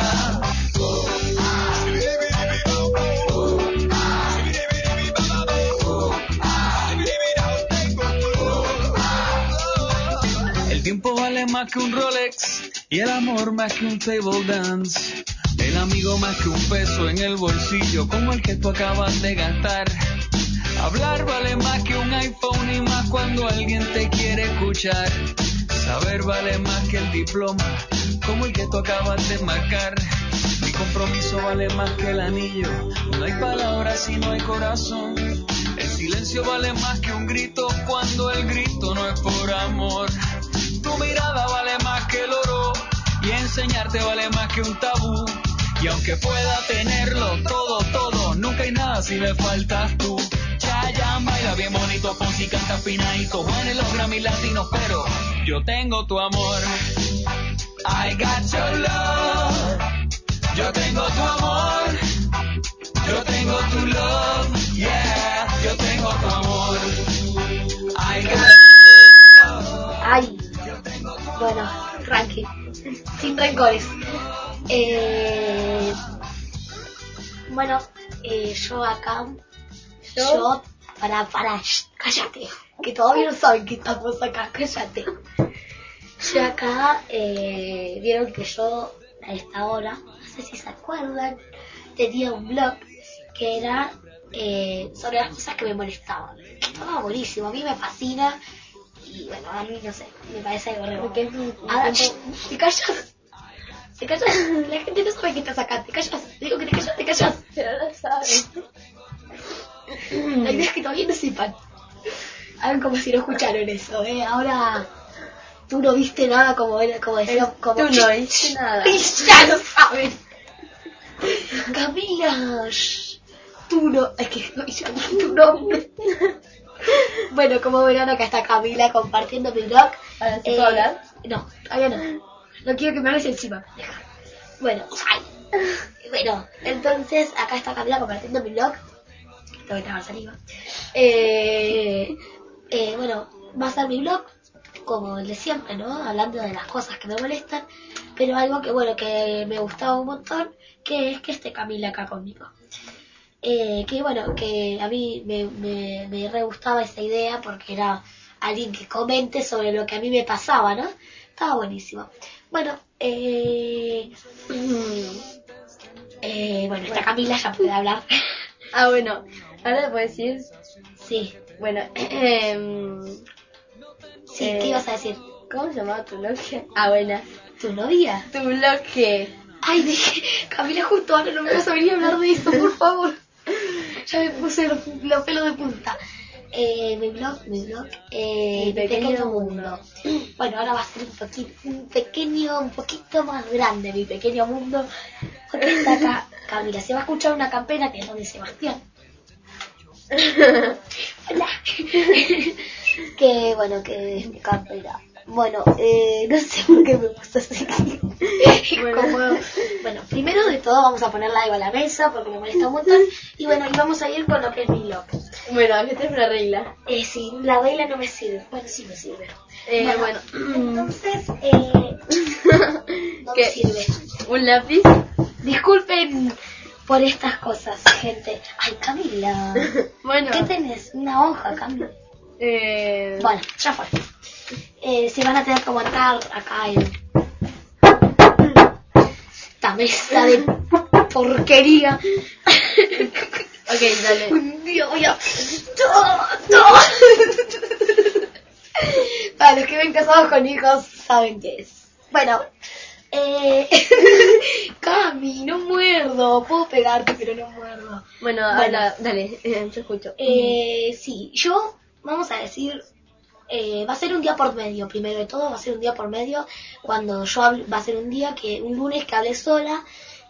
El tiempo vale más que un Rolex y el amor más que un table dance. El amigo más que un peso en el bolsillo como el que tú acabas de gastar. Hablar vale más que un iPhone y más cuando alguien te quiere escuchar. Saber vale más que el diploma como el que tú acabas de marcar. Mi compromiso vale más que el anillo. No hay palabras si no hay corazón. El silencio vale más que un grito cuando el grito no es por amor. Tu mirada vale más que el oro y enseñarte vale más que un tabú. Y aunque pueda tenerlo todo, todo, nunca hay nada si me faltas tú. Chayanne baila bien bonito, Ponzi canta finadito, Juan en los Grammy latinos, pero yo tengo tu amor. I got your love. Yo tengo tu amor. Yo tengo tu love. Yeah, yo tengo tu amor. I got your love. Ay, bueno, ranking, sin rencores. Eh, bueno, eh, yo acá, yo, yo para, para, shh, cállate, que todavía no saben que estamos acá, cállate. Yo acá, eh, vieron que yo a esta hora, no sé si se acuerdan, tenía un blog que era eh, sobre las cosas que me molestaban. Estaba buenísimo, a mí me fascina. Y bueno, a mí no sé, me parece algo re bueno. Ahora, ¿te callas? ¿Te callas? La gente no sabe que estás acá, ¿te callas? Digo que te callas, te callas. Pero no saben. La idea es que todavía no sepan. Hagan como si no escucharon eso, ¿eh? Ahora tú no viste nada como, como decía. Como, tú no viste nada. Ya lo saben. Camila, shh, tú no. Es que no hice tu nombre. Bueno, como verán, acá está Camila compartiendo mi blog. ¿Ahora sí puedo hablar? No, todavía no. No quiero que me hables encima. Deja. Bueno, ay. Bueno, entonces acá está Camila compartiendo mi blog. Tengo que trabar saliva. Eh, eh, bueno, va a ser mi blog como el de siempre, ¿no? Hablando de las cosas que me molestan. Pero algo que, bueno, que me gustaba un montón, que es que esté Camila acá conmigo. Eh, que bueno, que a mí me, me, me re gustaba esa idea porque era alguien que comente sobre lo que a mí me pasaba, ¿no? Estaba buenísimo. Bueno, eh, eh, bueno, esta Camila ya puede hablar. Ah, bueno, ahora le puedo decir. Sí. Bueno, eh, sí, eh, ¿qué ibas a decir? ¿Cómo se llamaba tu bloque? Ah, bueno. ¿Tu novia? Tu bloque. Ay, dije, Camila, justo ahora no me vas a venir a hablar de eso, por favor. Ya me puse los, los pelos de punta. Eh, mi blog, mi blog, eh, mi pequeño, pequeño mundo. Bueno, ahora va a ser un poquito, un pequeño, un poquito más grande mi pequeño mundo. Porque está acá, Camila, se va a escuchar una campera que es donde Sebastián. Hola. Que bueno, que es mi campera. Bueno, eh, no sé por qué me puse así. Bueno. Como, bueno, primero de todo vamos a ponerla algo a la mesa porque me molesta un montón. Y bueno, y vamos a ir con lo que es mi blog. Bueno, esta es una regla. Eh, sí, la regla no me sirve. Bueno, sí me sirve. Eh, bueno, bueno. Entonces, eh, no me sirve. ¿Un lápiz? Disculpen por estas cosas, gente. Ay, Camila. Bueno. ¿Qué tenés? Una hoja, Camila. Eh... Bueno, ya fue. Eh, se van a tener que aguantar acá en esta mesa de porquería. Ok, dale. Un día voy a... Para los que ven casados con hijos saben qué es. Bueno, eh... Cami, no muerdo. Puedo pegarte, pero no muerdo. Bueno, Bueno. ahora, dale, eh, yo escucho. Eh, sí, yo, vamos a decir... Eh, va a ser un día por medio, primero de todo va a ser un día por medio. Cuando yo hable, va a ser un día que un lunes que hable sola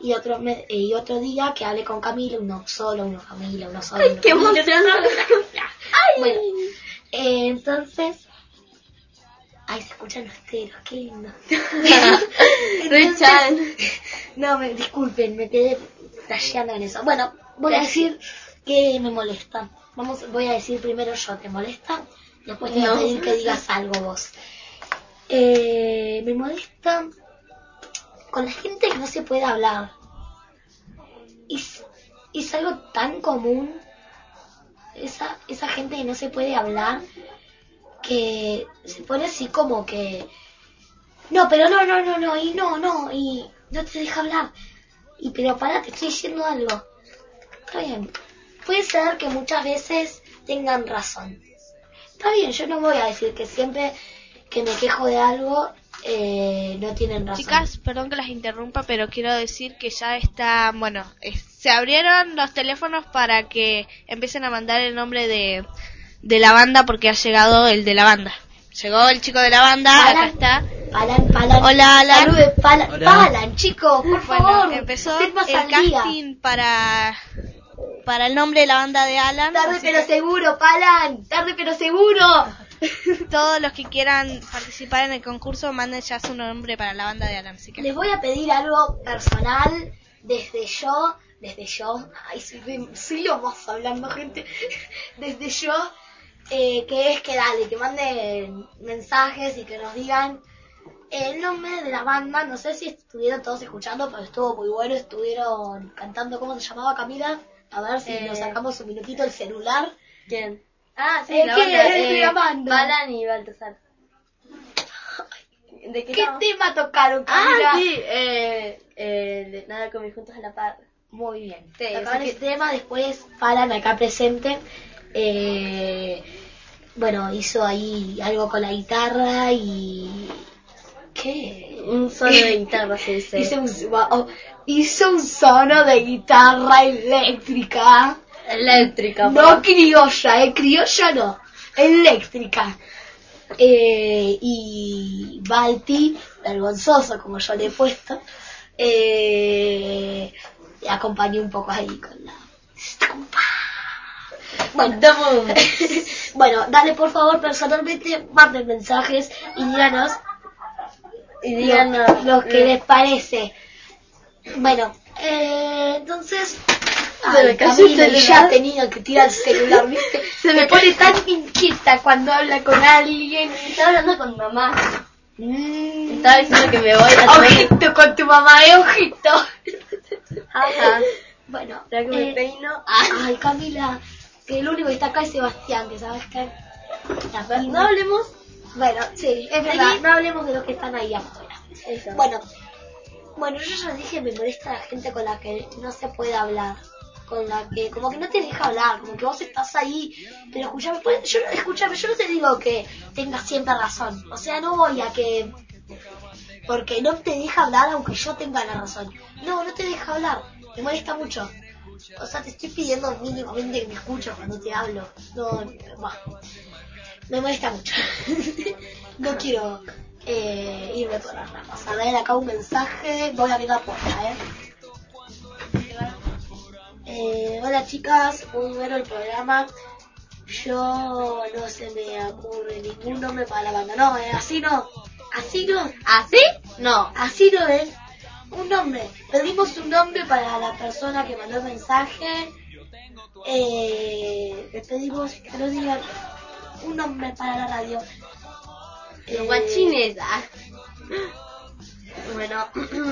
y otro me- eh, y otro día que hable con Camila, uno solo, uno familia, uno solo. Ay, uno qué familia, emoción. Ay. Bueno, eh, entonces... Ay, se escuchan los teros, qué lindo. Richard. No, me, disculpen, me quedé flasheando en eso. Bueno, voy a decir que me molesta. Vamos, voy a decir primero yo, ¿te molesta? Después te voy a No. pedir que digas algo vos. Eh, me molesta con la gente que no se puede hablar. Y es, es algo tan común. Esa, esa gente que no se puede hablar, que se pone así como que... No, pero no, no, no, no, y no, no, y no te deja hablar. Y pero pará, te estoy diciendo algo. Está bien. Puede ser que muchas veces tengan razón. Está bien, yo no voy a decir que siempre que me quejo de algo eh, no tienen razón. Chicas, perdón que las interrumpa, pero quiero decir que ya está, bueno, es- se abrieron los teléfonos para que empiecen a mandar el nombre de, de la banda porque ha llegado el de la banda. Llegó el chico de la banda, acá Palan, está. Palan, Palan. Hola, Alan. Salude, Palan. Hola. Palan, chicos, por favor. Bueno, empezó estén más el al día. casting para, para el nombre de la banda de Alan. Tarde así pero que seguro, Palan. Tarde pero seguro. todos los que quieran participar en el concurso manden ya su nombre para la banda de Alan. Así que Les voy a pedir algo personal desde yo, desde yo, ay, soy, re- soy lo más hablando, gente, desde yo, eh, que es que dale, que manden mensajes y que nos digan el nombre de la banda. No sé si estuvieron todos escuchando, pero estuvo muy bueno, estuvieron cantando. ¿Cómo se llamaba, Camila? A ver si Eh, nos sacamos un minutito el celular. ¿Quién? Ah, sí, Eh, la ¿qué? banda. Es de la banda. Balan y Baltasar. ¿De qué, ¿Qué estamos? tema tocaron, Camila? Ah, sí, eh, eh, de nada comí juntos a la par. Muy bien. Sí, Tocaban así ese tema, después Falan acá presente, eh, bueno, hizo ahí algo con la guitarra y... ¿Qué? Un solo de guitarra se dice. Hizo un, wow, hizo un sono de guitarra eléctrica. Eléctrica, No pa. criolla, eh, criolla no, eléctrica. Eh, y Balti, vergonzoso como yo le he puesto, eh, le acompañé un poco ahí con la estampa. Bueno, bueno, dale por favor personalmente, manden mensajes y díganos Y lo, díganos lo que eh, les parece. Bueno, eh, entonces... Se Ay, me cayó el Camila, celular. ya tenía que tirar el celular, ¿viste? Se me pone tan inquieta cuando habla con alguien. Estaba hablando con mamá. Mm. Estaba diciendo que me voy a tomar. Ojito con tu mamá, eh, ojito. Ajá. Bueno, Ya que me eh, peino. ay, Camila, que el único que está acá es Sebastián, que sabes que... No hablemos. Bueno, sí, es verdad, no hablemos de los que están ahí afuera. Eso. Bueno, bueno, yo ya dije, me molesta la gente con la que no se puede hablar. Con la que, como que no te deja hablar, como que vos estás ahí, pero escuchame, pues, yo, escuchame, yo no te digo que tengas siempre razón, o sea, no voy a que, porque no te deja hablar aunque yo tenga la razón, no, no te deja hablar, me molesta mucho, o sea, te estoy pidiendo mínimamente que me escuches cuando te hablo, no, bah, me molesta mucho, no quiero eh, irme por las ramas, a ver acá un mensaje, voy a abrir la puerta, eh. Eh, hola chicas, muy bueno el programa. Yo no se me ocurre ningún nombre para la banda. No, eh, así no. Así no. ¿Así? No. Así no es. Un nombre. Pedimos un nombre para la persona que mandó el mensaje. Eh, le pedimos que nos digan un nombre para la radio. Los Eh, guachines. Ah. Bueno.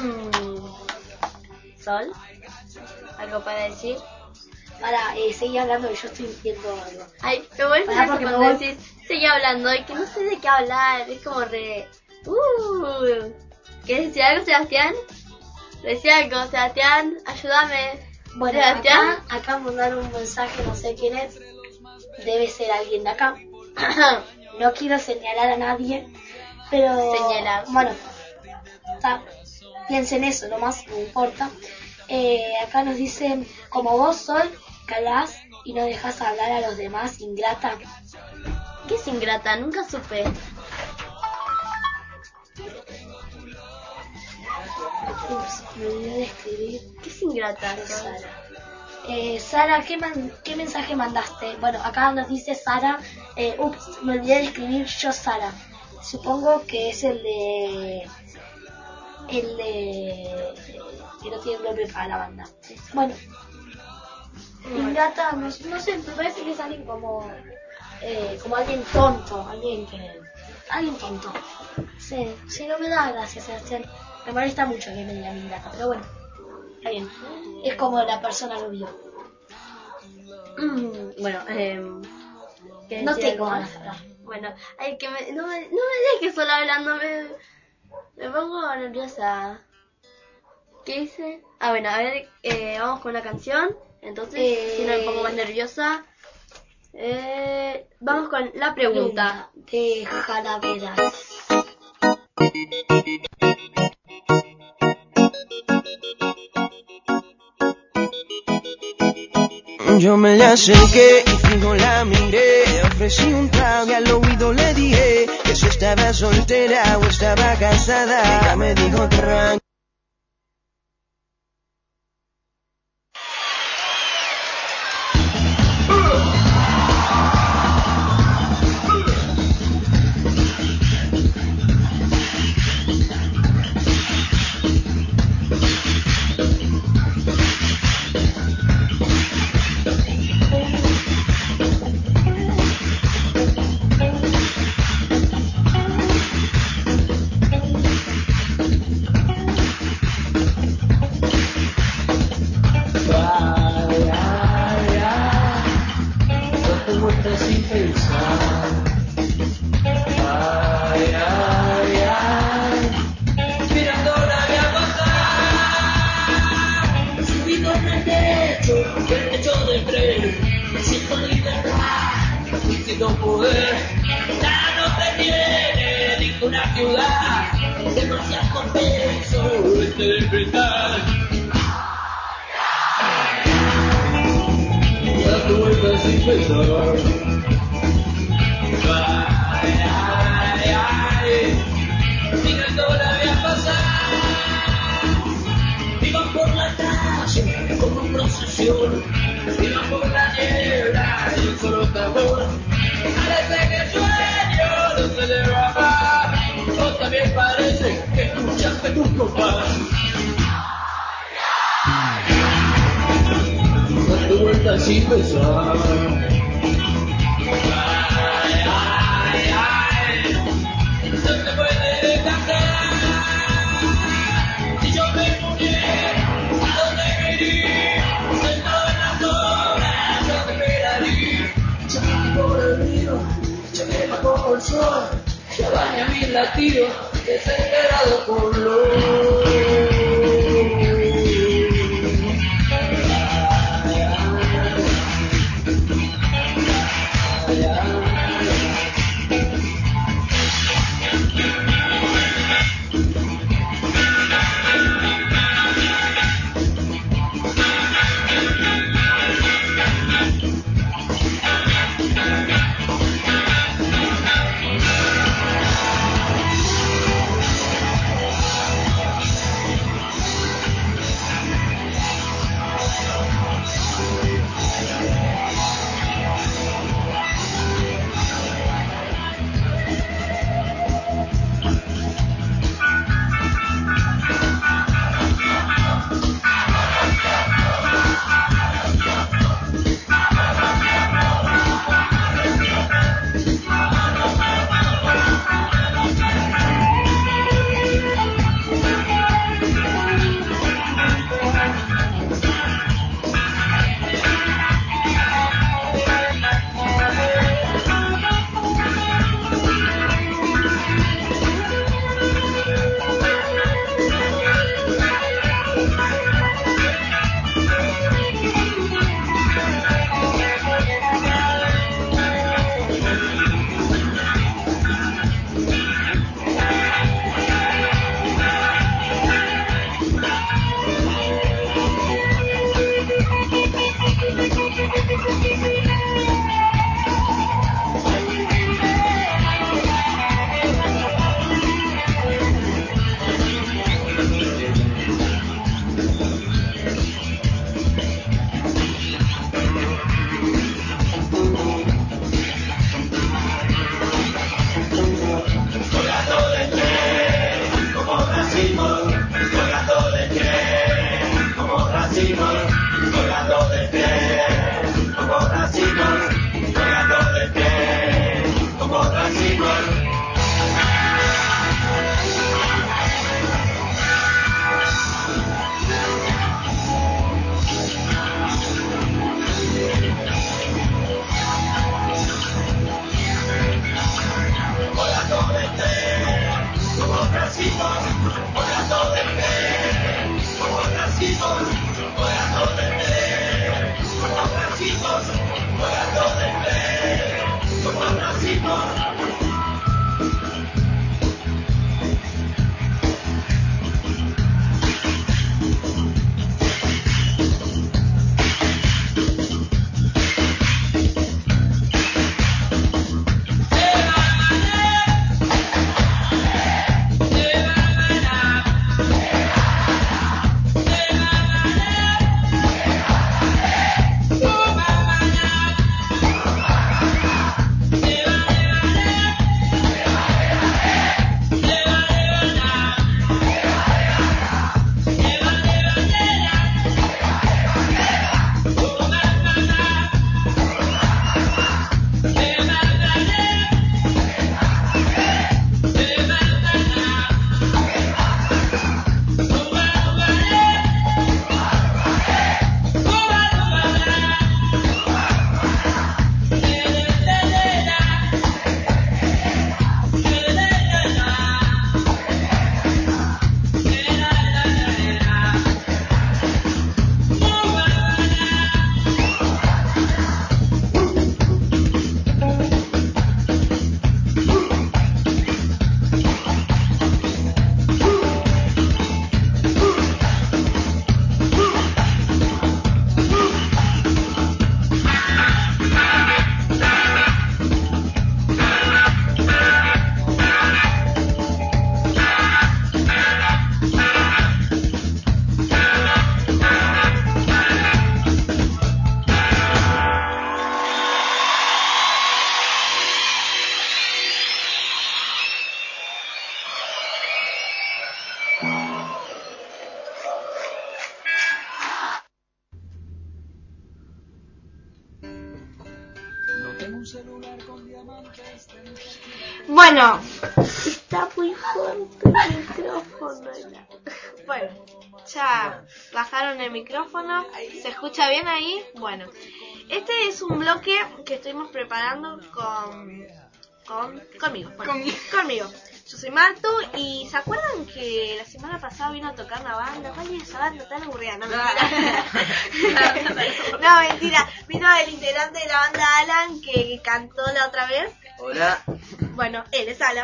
Sol. ¿Algo para decir? Para eh, seguir hablando que yo estoy viendo algo. Ay, me voy Pará, a porque cuando me voy. decís, sigue hablando y que no sé de qué hablar, es como re... Uh, ¿quieres decir algo, Sebastián? Decía algo, Sebastián, ayúdame. Bueno, Sebastián. acá, acá mandaron un mensaje, no sé quién es. Debe ser alguien de acá. No quiero señalar a nadie, pero... Señalar. Bueno, está, piensen eso, nomás, no importa. Eh, acá nos dicen, como vos, Sol, calás y no dejas hablar a los demás, ingrata. ¿Qué es ingrata? Nunca supe. Ups, me olvidé de escribir. ¿Qué es ingrata? Sara. Eh, Sara, ¿qué, man- ¿qué mensaje mandaste? Bueno, acá nos dice Sara, eh, ups, me olvidé de escribir yo Sara. Supongo que es el de... El de... que no tiene nombre para la banda. Bueno, Ingrata, no, no sé, me parece que es alguien como... Eh, como alguien tonto, alguien que... Alguien tonto. Sí, sí, no me da gracia, Sebastián. Me molesta mucho que me digan Ingrata, pero bueno. Está bien. Es como la persona lo vio. Mm, bueno, eh, No tengo ganas de hablar. Bueno, ay, que me, no, me, no me dejes solo hablando, me, me pongo nerviosa. ¿Qué hice? Ah, bueno, a ver, eh, vamos con la canción. Entonces, Eh, si no me pongo más nerviosa. Eh, vamos con la pregunta. De Calaveras. Yo me le acerqué y fijo la miré, ofrecí un trago y al oído le dije que si estaba soltera o estaba casada. Ella me dijo tranquila. Bueno, está muy fuerte el micrófono. Bueno, ya bajaron el micrófono. ¿Se escucha bien ahí? Bueno, este es un bloque que estuvimos preparando con, con conmigo. Bueno, conmigo. conmigo. Yo soy Martu y ¿se acuerdan que la semana pasada vino a tocar una banda? ¿Cuál es esa banda tan aburrida? No, mentira. No, mentira. Vino el integrante de la banda Alan que cantó la otra vez. Hola. Bueno, él es Alan.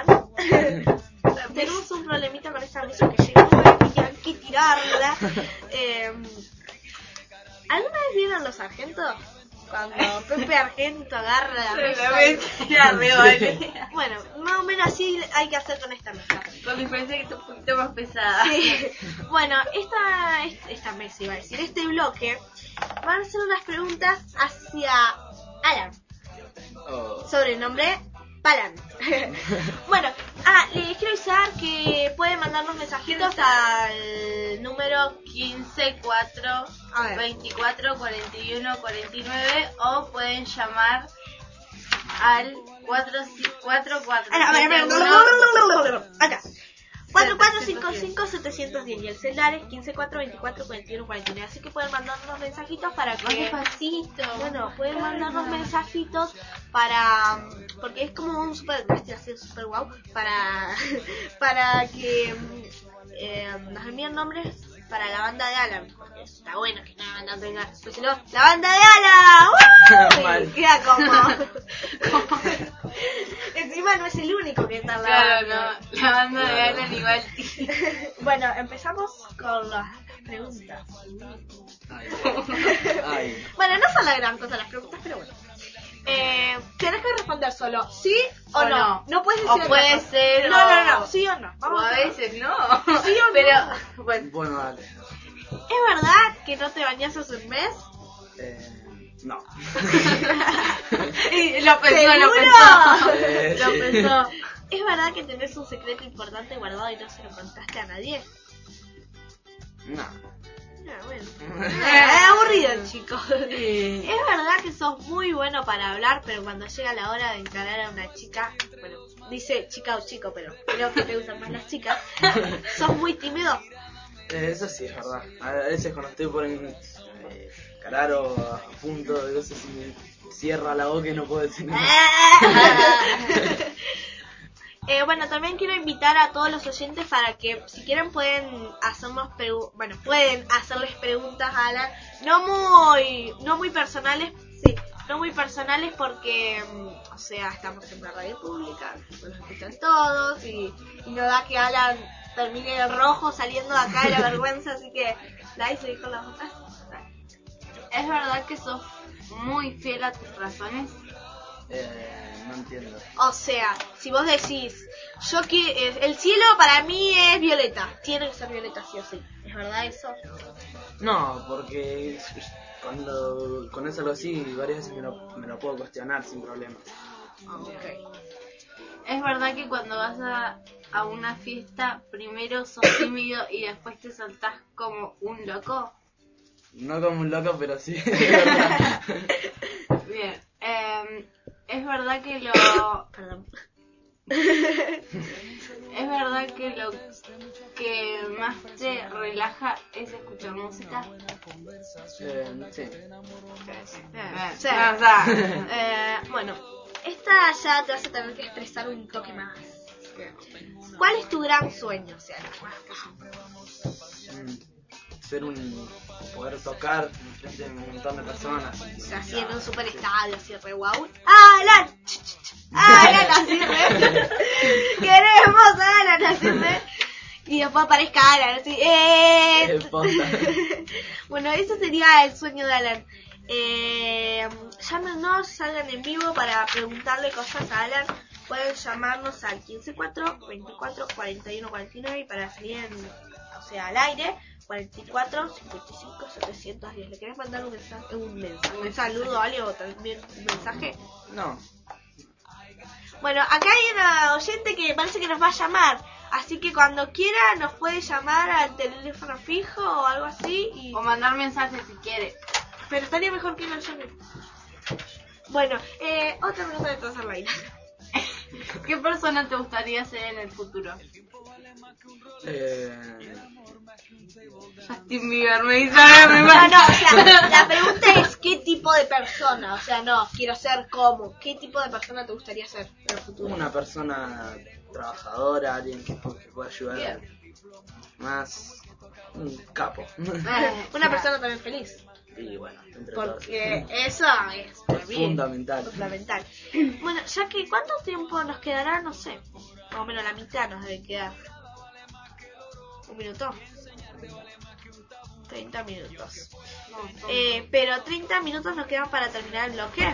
Tenemos un problemita con esta mesa que llegó y hay que tirarla. Eh, ¿Alguna vez vieron Los Argentos? Cuando Pepe Argento agarra la mesa y la revolea. Bueno, más o menos así hay que hacer con esta mesa. Con diferencia que está un poquito más pesada. Sí. Bueno, esta, esta mesa iba a decir, este bloque, van a hacer unas preguntas hacia Alan. Oh. Sobre el nombre Palan. Bueno, ah, les quiero avisar que pueden mandarnos mensajitos al número quince cuatro veinticuatro cuarenta y uno cuarenta y nueve o pueden llamar al cuatro cuatro cuatro acá cuatro cuatro cinco cinco siete uno cero y el celular es quince cuatro veinticuatro cuarenta y uno cuarenta y nueve, así que pueden mandarnos mensajitos para que despacito. Bueno, pueden mandarnos mensajitos para porque es como un super este así super wow para para que eh, nos envíen nombres para la banda de Alan, porque está bueno que la banda tenga, pues si no, la banda de Alan, ¡uh! Queda como, como encima no es el único que está en la Claro, banda. no, la banda de Alan igual. Bueno, empezamos con las preguntas. Ay. Ay. Bueno, no son la gran cosa las preguntas, pero bueno. Eh, tienes que responder solo sí o, O no. no. No puedes decir O otra puede cosa. ser, No, o- no, no, sí o no. Vamos O a a hacer- veces no. Sí o no. Pero, bueno. Bueno, dale. ¿Es verdad que no te bañas hace un mes? Eh, no. Y lo pensó, ¿Seguro? lo pensó. Eh, Lo sí. pensó. ¿Es verdad que tenés un secreto importante guardado y no se lo contaste a nadie? No. Ah, bueno. Es aburrido el chico. Sí. ¿Es verdad que sos muy bueno para hablar, pero cuando llega la hora de encarar a una chica, bueno, dice chica o chico, pero creo que te gustan más las chicas, sos muy tímido? Eh, eso sí es verdad. A veces cuando estoy por en, eh, encarar o a punto de cosas si me cierra la boca y no puedo decir nada. Eh, bueno, también quiero invitar a todos los oyentes para que, si quieren, pueden hacernos pregu- bueno, pueden hacerles preguntas a Alan, no muy, no muy personales, sí, no muy personales porque, mm, o sea, estamos en una radio pública, nos escuchan todos y, y no da que Alan termine en rojo saliendo de acá de la vergüenza, así que la hice con las otras. ¿Es verdad que sos muy fiel a tus razones? Eh, no entiendo. O sea, si vos decís, yo que el cielo para mí es violeta, tiene que ser violeta sí o sí. ¿Es verdad eso? No, porque cuando con eso algo así, varias veces me lo, me lo puedo cuestionar sin problema. Okay. ¿Es verdad que cuando vas a, a una fiesta primero sos tímido y después te soltás como un loco? No como un loco, pero sí. Es verdad. Bien. Eh, ¿Es verdad que lo... Perdón. ¿Es verdad que lo que más te relaja es escuchar música? Eh, sí. Sí. O sea, eh, bueno, esta ya te vas a tener que expresar un toque más. ¿Cuál es tu gran sueño? O sea, ser un... poder tocar frente a un montón de personas. O sea, así en un super estadio, así re guau. ¡Alan! ¡Alan! Así re. ¡Queremos Alan! Así re. Y después aparezca Alan, así. ¡Eh! Bueno, ese sería el sueño de Alan. Eh, llámenos, salgan en vivo para preguntarle cosas a Alan. Pueden llamarnos al quince cuatro, veinticuatro, cuarenta y uno, cuarenta y nueve y para salir en, o sea, al aire. cuarenta y cuatro, cincuenta y cinco, setecientos diez. ¿Le querés mandar un mensaje, un mensaje, un saludo, algo, también un mensaje? No. Bueno, acá hay una oyente que parece que nos va a llamar, así que cuando quiera nos puede llamar al teléfono fijo o algo así y... o mandar mensajes si quiere. Pero estaría mejor que nos llame. Bueno, eh, otra pregunta de todas las ¿Qué persona te gustaría ser en el futuro? Eh... Justin Bieber me dice. No, no, o sea, la pregunta es ¿qué tipo de persona? O sea, no, quiero ser como. ¿Qué tipo de persona te gustaría ser en el futuro? Una persona trabajadora, alguien que, que pueda ayudar. Bien. Más un capo. Una persona también feliz. Y bueno, entre porque todos. eso es, es fundamental. fundamental. Bueno, ya que ¿cuánto tiempo nos quedará? No sé. Más o menos la mitad nos debe quedar. Un minuto. treinta minutos. Eh, pero treinta minutos nos quedan para terminar el bloque.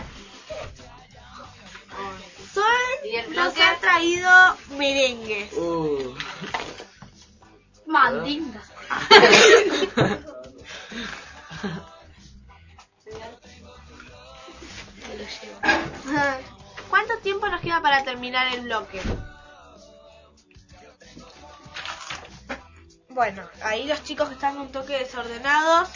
Sol nos ha traído merengue. Uh. Mandinga. ¿Cuánto tiempo nos queda para terminar el bloque? Bueno, ahí los chicos están un toque desordenados.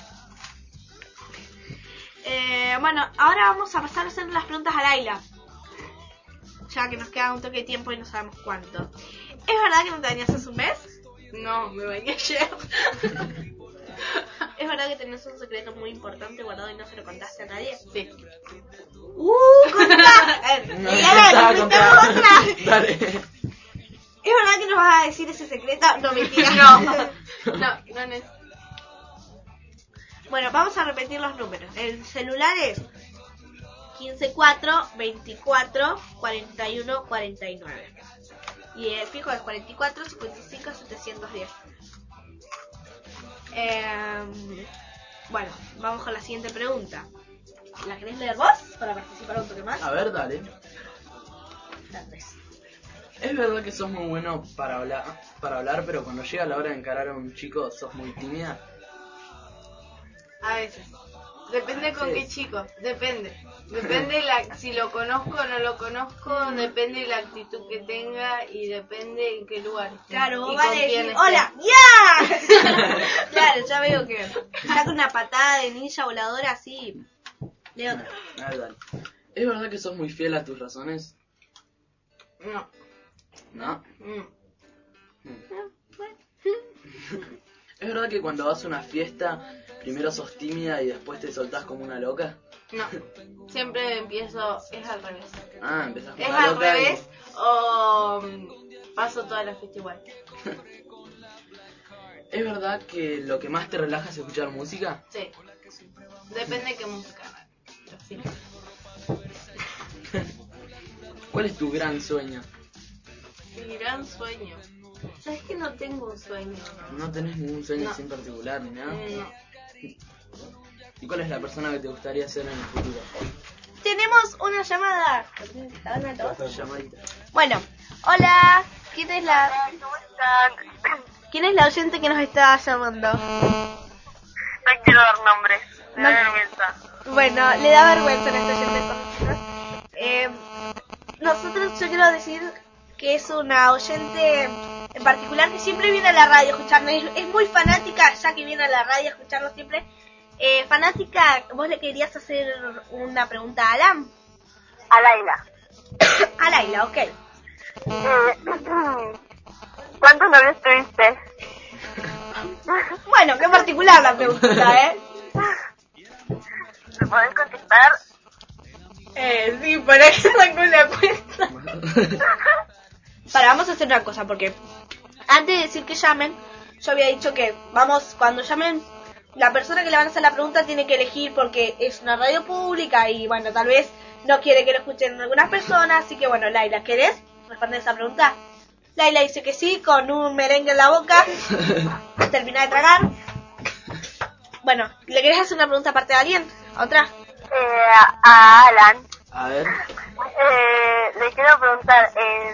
Eh, bueno, ahora vamos a pasar a hacer las preguntas a Laila. Ya que nos queda un toque de tiempo y no sabemos cuánto. ¿Es verdad que no te bañas hace un mes? No, me bañé ayer. ¿Es verdad que tenés un secreto muy importante guardado y no se lo contaste a nadie? Sí. ¡Uh! ¡Contá! Eh, no, Laila, no, contá otra. Dale. ¿Es verdad que nos vas a decir ese secreto? No, mentira. No, no, no es. Bueno, vamos a repetir los números. El celular es quince cuatro, veinticuatro, cuarenta y uno, cuarenta y nueve. Y el fijo es cuarenta y cuatro, cincuenta y cinco, setecientos diez. Eh, bueno, vamos con la siguiente pregunta. ¿La querés leer vos para participar un toque más? A ver, dale. Dale. ¿Es verdad que sos muy bueno para hablar, para hablar, pero cuando llega la hora de encarar a un chico sos muy tímida? A veces. Depende con qué chico, depende. Depende la, si lo conozco o no lo conozco, depende la actitud que tenga y depende en qué lugar esté. Claro, vos y vas a con quién decir, esté. ¡hola! ¡Ya! Claro, ya veo que saca una patada de ninja voladora así de otra. A ver, dale. ¿Es verdad que sos muy fiel a tus razones? No. ¿No? Mm. ¿Es verdad que cuando vas a una fiesta primero sos tímida y después te soltás como una loca? No. Siempre empiezo, es al revés. Ah, empezás como Es una al loca. revés o mm, paso toda la fiesta igual. ¿Es verdad que lo que más te relaja es escuchar música? Sí. Depende de qué música. Sí. ¿Cuál es tu gran sueño? Mi gran sueño. ¿Sabes que no tengo un sueño? ¿No tenés ningún sueño No. así en particular ni nada? Eh, no. ¿Y cuál es la persona que te gustaría ser en el futuro? Tenemos una llamada. Llamadita. Bueno, hola. ¿Quién es la ¿Quién es la oyente que nos está llamando? No quiero dar nombres, me da No. vergüenza. Bueno, le da vergüenza a esta oyente conocernos. Eh, nosotros, yo quiero decir que es una oyente en particular que siempre viene a la radio a escucharnos. Es, es muy fanática, ya que viene a la radio a escucharnos siempre. Eh, fanática, ¿vos le querías hacer una pregunta a Alan? A Laila. A Laila, ok. Eh, ¿Cuántos novios tuviste? Bueno, qué particular la pregunta, ¿eh? ¿Me podés contestar? Eh, sí, para que saco la cuenta. Para, vamos a hacer una cosa, porque antes de decir que llamen, yo había dicho que vamos, cuando llamen, la persona que le van a hacer la pregunta tiene que elegir porque es una radio pública y bueno, tal vez no quiere que lo escuchen algunas personas, así que bueno, Laila, ¿querés responder esa pregunta? Laila dice que sí, con un merengue en la boca, termina de tragar. Bueno, ¿le querés hacer una pregunta aparte de alguien? ¿A otra? Eh, a Alan. A ver. Eh, le quiero preguntar en...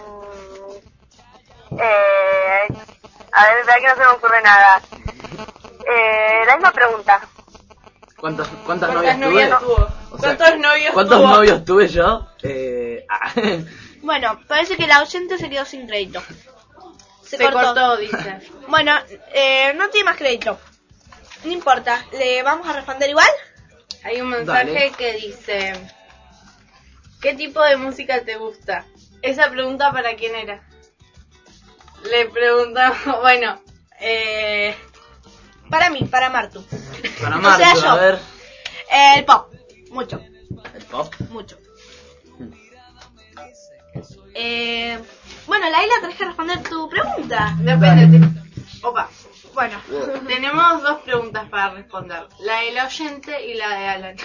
Eh, a ver, verdad que no se me ocurre nada. Eh, la misma pregunta. ¿Cuántas, cuántas, ¿Cuántas novias novias tuve? tuvo? O sea, ¿Cuántos novios ¿Cuántos tuvo? novios tuve yo? Eh, ah, Bueno, parece que la oyente se quedó sin crédito. Se cortó, dice. Bueno, eh, no tiene más crédito. No importa, ¿le vamos a responder igual? Hay un mensaje Dale. que dice: ¿qué tipo de música te gusta? Esa pregunta para quién era. Le preguntamos, bueno, eh, Para mí, para Martu. para O Marta, sea, yo. a ver. El pop, mucho, ¿El pop? mucho. Eh, bueno, Laila, tenés que responder tu pregunta. depende. Opa. Bueno, Tenemos dos preguntas para responder: la del oyente y la de Alan.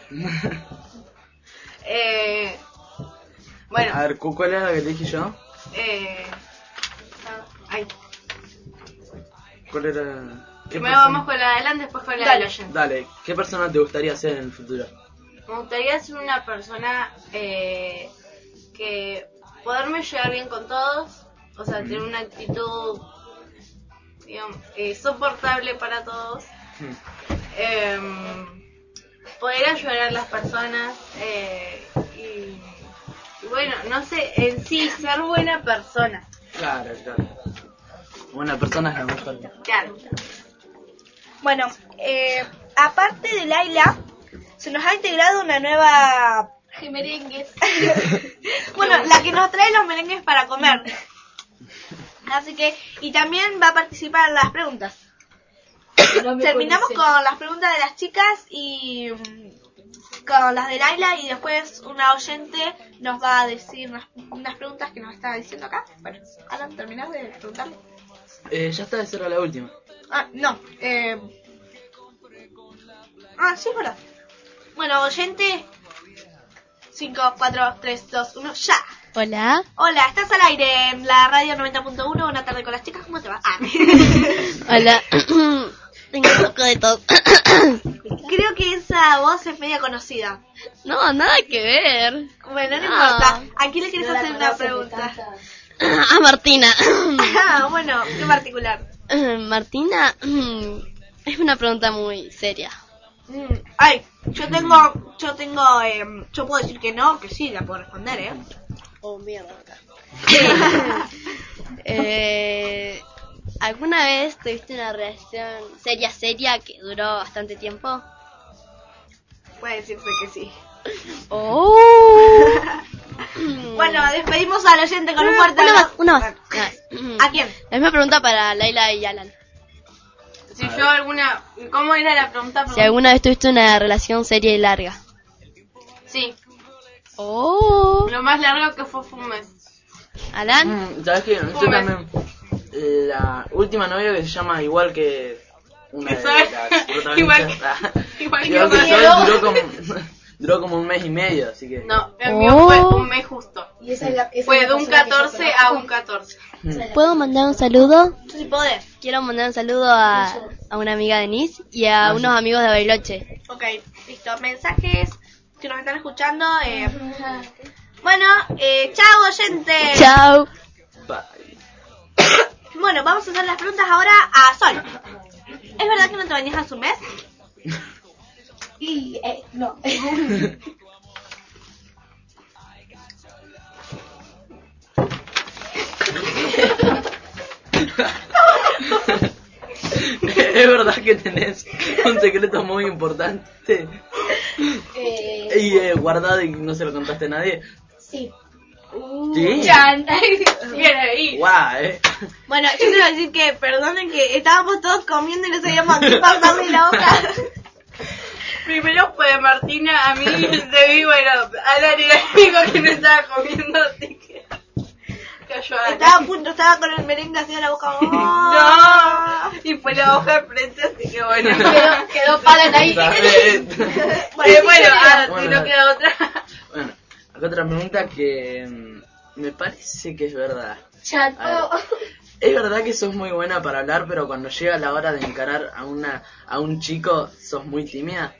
eh, bueno, A ver, ¿cu- ¿cuál era la que te dije yo? eh, ay, ¿Cuál era? ¿Qué primero persona? vamos con la de Alan, después con la Dale. del oyente. Dale, ¿qué persona te gustaría ser en el futuro? Me gustaría ser una persona eh, que poderme llevar bien con todos, o sea, tener una actitud, digamos, eh, soportable para todos, eh, poder ayudar a las personas eh, y, y bueno, no sé, en sí, ser buena persona. Claro, claro. Buena persona es la mejor. Claro. bueno, eh, aparte de Laila, se nos ha integrado una nueva... Merengues. Bueno, la que nos trae los merengues para comer. Así que, y también va a participar en las preguntas. Terminamos con las preguntas de las chicas y mm, con las de Laila y después una oyente nos va a decir unas, unas preguntas que nos está diciendo acá. Bueno, Alan, ¿terminás de preguntarle? Eh, ya está, de ser la última. Ah, no. Eh... Ah, sí, es verdad. Bueno, oyente. cinco, cuatro, tres, dos, uno, ya. Hola. Hola, estás al aire en la radio noventa punto uno. Buenas tardes con las chicas. ¿Cómo te va? Ah. Hola. Tengo un poco de tos. Creo que esa voz es media conocida. No, nada que ver. Bueno, no, No. importa. ¿A quién le quieres No la hacer una conoces de pregunta? A Martina. Ah, bueno, qué particular. Martina, es una pregunta muy seria. Mm, Ay, yo tengo, yo tengo, eh, yo puedo decir que no, que sí, la puedo responder, ¿eh? Oh, mierda. eh, ¿Alguna vez tuviste una relación seria, seria que duró bastante tiempo? Puede decirse que sí. Oh. Bueno, despedimos al oyente con un fuerte Una más, abrazo. una más. una más. ¿A quién? La misma pregunta para Laila y Alan. Si yo alguna... ¿Cómo era la pregunta? Si alguna vez tuviste una relación seria y larga. Sí. Oh. Lo más largo que fue fue un mes. Alan. Mm, ¿Sabes qué? Yo Come. también. La última novia que se llama igual que una de ¿Sabes? las protagonistas. Igual- Ah, igual que igual que Mario. yo, duró como, duró como un mes y medio, así que. No, el mío Oh. fue un mes justo. Y esa es la, esa Fue es la de un persona que yo catorce a conozco. un catorce. ¿Puedo mandar un saludo? Sí, podés. Quiero mandar un saludo a, a una amiga de Denise y a Ah, unos sí. amigos de Bariloche. Ok, listo. Mensajes que nos están escuchando. Eh, bueno, eh, chao, oyentes. Chao. Bye. Bueno, vamos a hacer las preguntas ahora a Sol. ¿Es verdad que no te bañas hace un mes? Y, eh, no. Es verdad que tenés un secreto muy importante Eh, y eh, guardado y no se lo contaste a nadie. sí. ¿Sí? Chan. Bien ahí. Guau, eh. Bueno, yo quiero decir que perdonen que estábamos todos comiendo y no sabíamos a qué pasarle la boca. Primero fue Martina, a mí de vivo era Alan era el único que no estaba comiendo, así que cayó Alan. Estaba a punto, estaba con el merengue así en la boca. ¡Oh! No, y fue la hoja de frente, así que bueno. Quedó, quedó Palan ahí. ¿Sabes? Bueno, bueno, ah, si Bueno. no queda otra. Bueno, acá otra pregunta que mm, me parece que es verdad. Chan. A ver. Es verdad que sos muy buena para hablar, pero cuando llega la hora de encarar a una a un chico, sos muy tímida.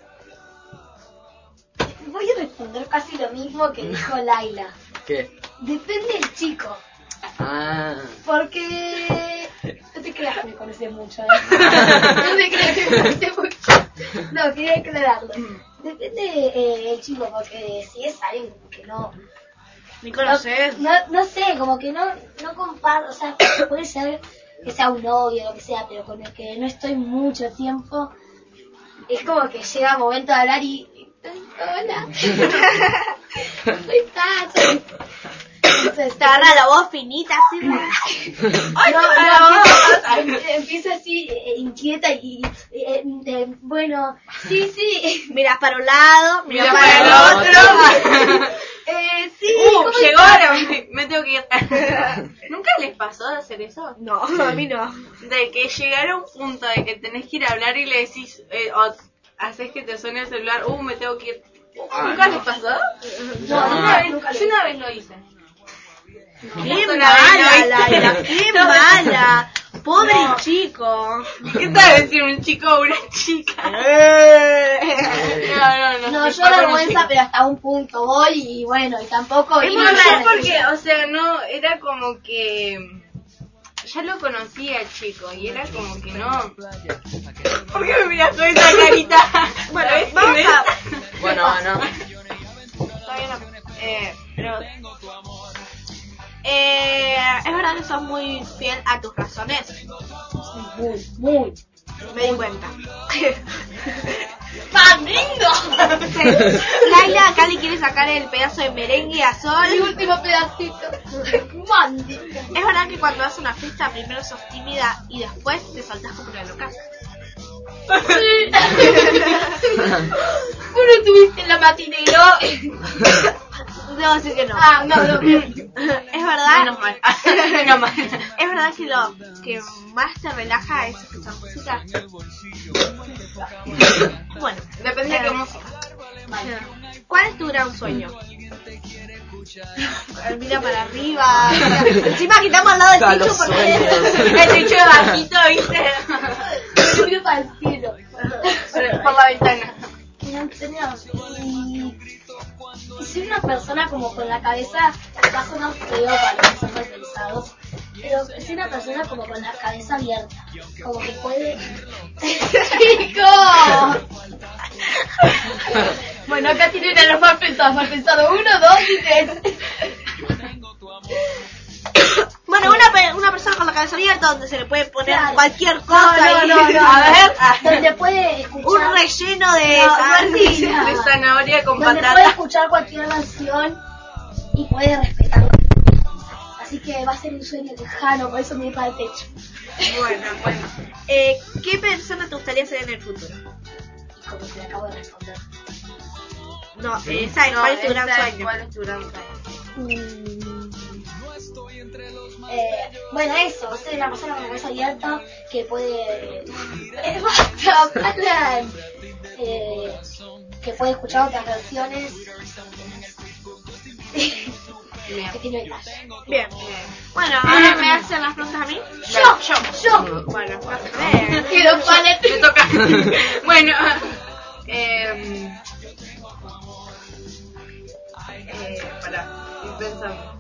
Voy a responder casi lo mismo que dijo Laila. ¿Qué? Depende del chico. Ah. Porque... No te creas que me conoces mucho, ¿eh? No te creas que me conoces mucho. No, quería aclararlo. Depende eh, el chico, porque si es alguien que no... Ni conoces. No, no sé, como que no, no comparto, o sea, puede ser que sea un novio o lo que sea, pero con el que no estoy mucho tiempo, es como que llega el momento de hablar y... Hola. ¿Cómo estás? Entonces, Te agarra la voz finita así. Ay, no, no, empiezo, empiezo así, eh, inquieta y, eh, eh, bueno, sí, sí. Miras para un lado, miras Mira para, para el el otro. Eh, sí, Uh, ¿cómo llegó estás? ahora, me, me tengo que ir. ¿Nunca les pasó de hacer eso? No, a mí no. De que llegara un punto de que tenés que ir a hablar y le decís, eh, o haces que te suene el celular, uh, me tengo que ir. Ah, ¿Nunca no. les pasó? No, No. una vez nunca lo Yo una hice. vez lo hice. Qué Una mala, vez lo Laila, hice. qué mala. Pobre No. chico. ¿Qué tal decir un chico o una chica? Eh. No, no, no. No, sí, yo fue con un vergüenza, chico. pero hasta un punto voy y bueno, y tampoco... Es y muy no raro me porque, siento. o sea, no, era como que ya lo conocía el chico y era como que no. ¿Por qué me miras con esa carita? Bueno, ¿Sabes vamos quién a... es? Bueno, bueno. Todavía no. Eh, pero... Eh, es verdad que sos muy fiel a tus razones. Muy, muy. Me di cuenta. ¡Mamindo! Laila, acá le quiere sacar el pedazo de merengue a Mi Sol. último pedacito. Mandi. Es verdad que cuando vas a una fiesta primero sos tímida y después te soltás como una loca. Sí. Vos no estuviste en la matinero. Debo decir que no. Ah, no, no. Es verdad. Menos mal. Menos mal. Es verdad que lo que más te relaja es escuchar música. Bueno, Depende de qué Eh, música. ¿cuál es tu gran sueño? Mira para arriba. Encima que estamos al lado Está del los techo porque sueños. El techo de bajito, ¿viste? Yo miro para el cielo. Por la ventana. Que no enseñan. Y, y soy una persona como con la cabeza, va a sonar feo para los que son mal pensados, pero soy una persona como con la cabeza abierta, como que puede... ¡Chicos! Bueno, acá tienen a los mal pensados, mal pensados, uno, dos y tres. bueno, una, pe- una persona con la cabeza abierta donde se le puede poner Claro. cualquier cosa. No, no, ahí. no, no. A ver, Donde puede escuchar... un relleno de No, sandía. De zanahoria con donde puede patata. escuchar cualquier canción y puede respetarlo. Así que va a ser un sueño lejano, por eso me para el techo. Bueno, bueno. Eh, ¿Qué persona te gustaría ser en el futuro? Y como te acabo de responder. No, eh, ¿sabes No, cuál es tu gran esa- sueño? ¿Cuál es tu gran sueño? Mm, eh, bueno, eso, ser una persona con la cabeza abierta que puede. Eh, basta, Alan. Eh, que puede escuchar otras canciones. Bien. que tiene Flash. Bien. Bueno, ahora me hacen las preguntas a mí. Yo, yo, yo. Bueno, bien. Quiero vale. Me toca. Bueno, eh, eh, pará, estoy pensando.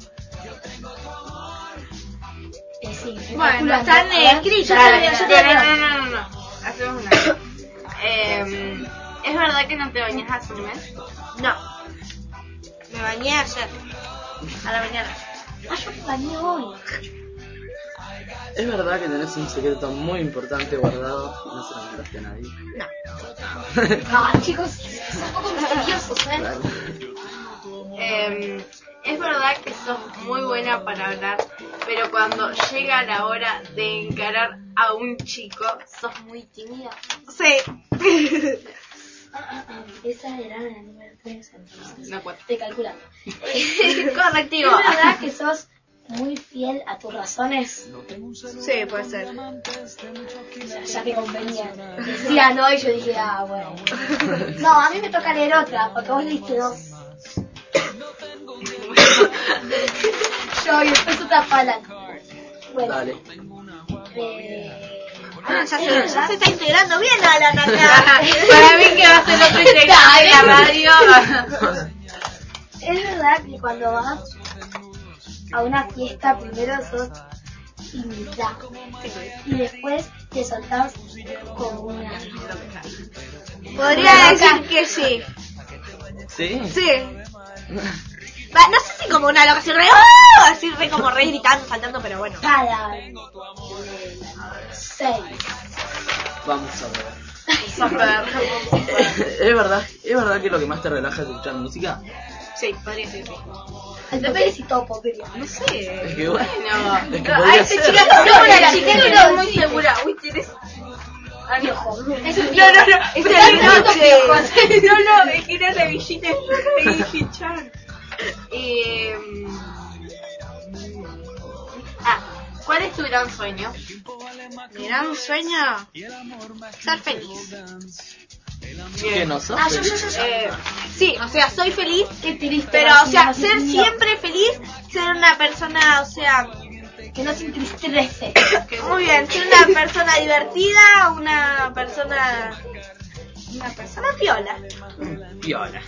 Eh, sí, Bueno, calculando. están A ver, escritos. yo te veo, yo te veo. No, no, no, no, no. Hacemos una. Eh, ¿Es verdad que no te bañas hace un mes? No. Me bañé ayer. A la mañana. Ah, yo me bañé hoy. Es verdad que tenés un secreto muy importante guardado y no se lo contaste a nadie. No, chicos, son un poco misteriosos, ¿eh? Claro. Eh, es verdad que sos muy buena para hablar, pero cuando llega la hora de encarar a un chico, sos muy tímida. Sí. Esa era la número tres, entonces. No cuento. Estoy calculando. Correctivo. ¿Es verdad que sos muy fiel a tus razones? Sí, puede ser. Ya te convenía. Decía no y yo dije, ah, bueno. No, a mí me toca leer otra, porque vos leíste dos. Yo y después otra palanca. Bueno. Dale. Eh... Ah, ya, se, ya se está integrando bien Alan acá. Para mí que va a ser otro integrante de la radio. Es verdad que cuando vas a una fiesta primero sos tímida y después te soltás como una... Podría decir que sí. ¿Sí? Sí. Va, no sé si como una loca, así re, ¡oh! Así re como re gritando, saltando, pero bueno. Cada seis. Vamos a ver. ¿Es verdad, ¿Es verdad que lo que más te relaja es escuchar música? Sí, podría ser sí. El Pepe y Topo, pero No sé. Es que bueno. No. Es que A podría este ser. chica no, no, la chica no estoy muy segura. Uy, tienes... viejo. Es un No, viejo. no, no, es Está de bien, estos noche. viejos. No, no, es que era la villita de Guichichan. Eh... Ah, ¿cuál es tu gran sueño? Mi gran sueño, ser feliz. ¿Qué no sos? Ah, yo, yo, yo, yo. Eh, sí, o sea, soy feliz, Qué triste. pero, no, o sea, no, ser no, siempre feliz, ser una persona, o sea, que no se entristece. muy bien, ser una persona divertida, una persona, una persona piola. Piola.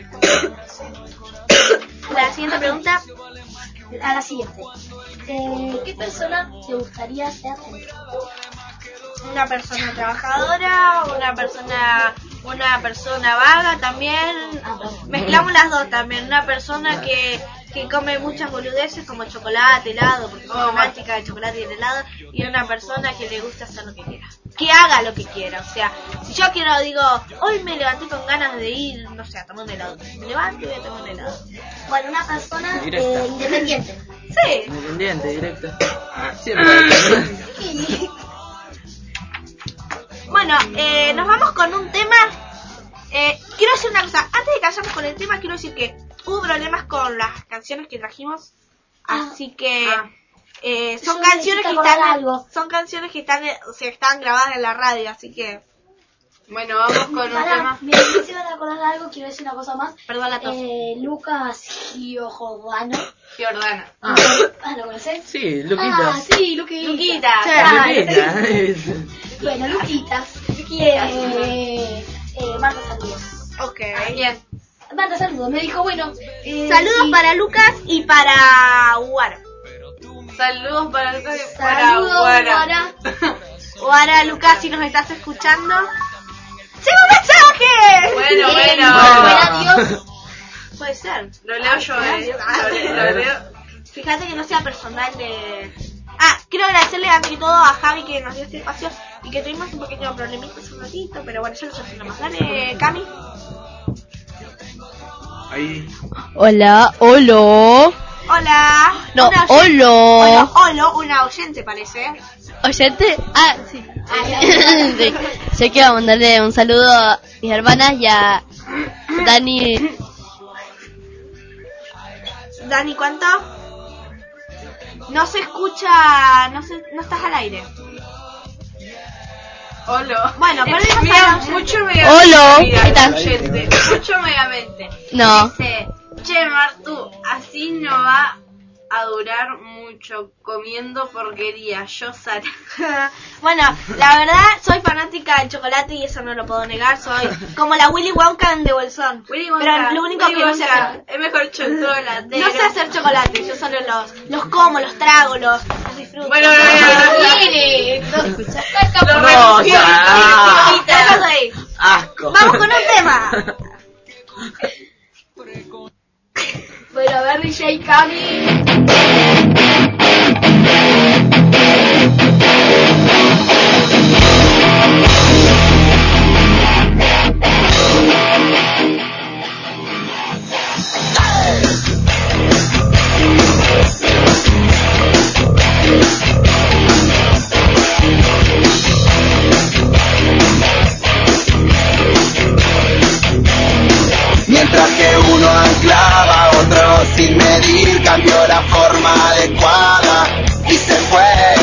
La siguiente pregunta, A la siguiente. Eh, ¿Qué persona te gustaría ser? una persona trabajadora, una persona, una persona vaga también, mezclamos las dos también, una persona que, que come muchas boludeces como chocolate, helado, porque soy fanática de chocolate y el helado, y una persona que le gusta hacer lo que quiera, que haga lo que quiera, o sea, si yo quiero, digo, hoy me levanté con ganas de ir, no sé, a tomar un helado, me levanto y voy a tomar un helado. Bueno, una persona Directa. eh, independiente. Sí. Independiente, directa. Siempre. Bueno, eh, nos vamos con un tema. Eh, quiero decir una cosa. Antes de que vayamos con el tema, quiero decir que hubo problemas con las canciones que trajimos. Así que eh, son Yo canciones que necesito acordar están, algo. son canciones que están, o sea, están grabadas en la radio. Así que, Bueno, vamos con un Pará, tema. me se van a acordar algo, quiero decir una cosa más. perdón la tos. Eh, Lucas Giordano. Giordana. Ah, Ah, ¿lo conocés? sí, Luquita. Ah, sí, Luquita. Luquita. Ah, Luquita. bueno, Luquitas. Eh, eh, manda saludos. Ok. Bien. Manda saludos. Me dijo, bueno. Eh, Saludos sí. para Lucas y para Guara. Saludos para Lucas y para Saludos, Guara. Guara. Guara, Lucas, si nos estás escuchando. ¡Sí, un mensaje! Bueno, Eh, bueno. bueno, adiós. Puede ser. Lo leo yo, eh. Lo leo, lo leo. Fíjate que no sea personal de... Ah, quiero agradecerle ante todo a Javi que nos dio este espacio y que tuvimos un pequeño problemita hace un ratito, pero bueno, ya lo solucionamos. Dale, Cami. Ahí. Hola, hola. Hola. No, Una hola. Hola, hola, una oyente parece. ¿Oyente? Ah, sí. Sí. Yo quiero mandarle un saludo a mis hermanas y a Dani. Dani, ¿cuánto? No se escucha, no se, no estás al aire. Hola. Bueno, perdimos Mira, a la oyente. mucho megamente. Hola. Mira, ¿Qué tal? oyente. Mucho megamente. No. Dice, che, Martu, así así no va a durar mucho comiendo porquería. Yo, Sara. Bueno, la verdad, soy fanática del chocolate y eso no lo puedo negar. Soy como la Willy Wonka de Bolsón. Willy Wonka, Pero lo único Willy que no sé Wonka, hacer... es mejor chocolate. No sé hacer chocolate, yo solo los, los como, los trago, los, los disfruto. Bueno, bueno, No, ya. Déjalo ahí. Asco. Vamos con un tema. Bueno, a ver, D J Cami. Mientras que uno anclaba, otro sin medir cambió la forma adecuada y se fue.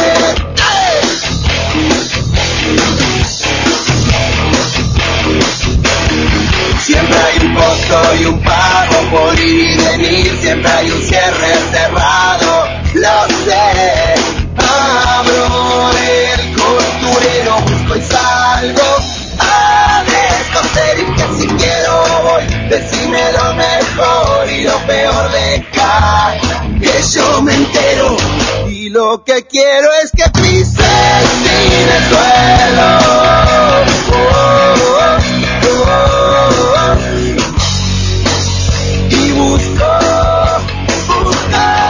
Siempre hay un costo y un pago por ir y venir, siempre hay un cierre cerrado, lo sé. Abro el costurero, busco y salgo a descoser, y que si quiero voy, decime lo mejor y lo peor de cada que yo me entero. Y lo que quiero es que pises sin el suelo. Oh, oh, oh, oh. Y busco, buscar.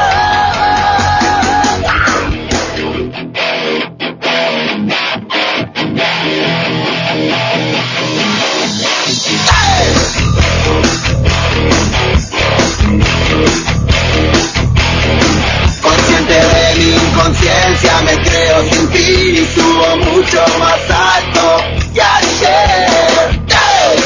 Consciente de mi inconsciencia, me creo sin fin y subo mucho más alto que ayer. ¡Hey!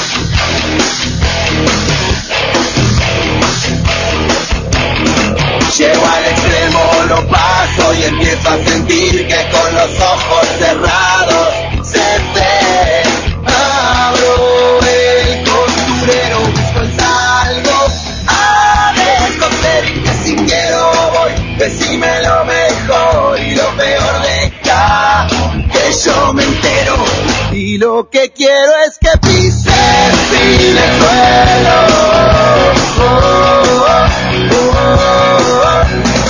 Llego al extremo, lo paso y empiezo a sentir que con los ojos cerrados se ve. Abro el costurero, busco el salgo a descoser, y que si quiero voy, decime lo mejor y lo peor de cada que yo me entero. Y lo que quiero es que pises sin el suelo. Oh, oh, oh, oh.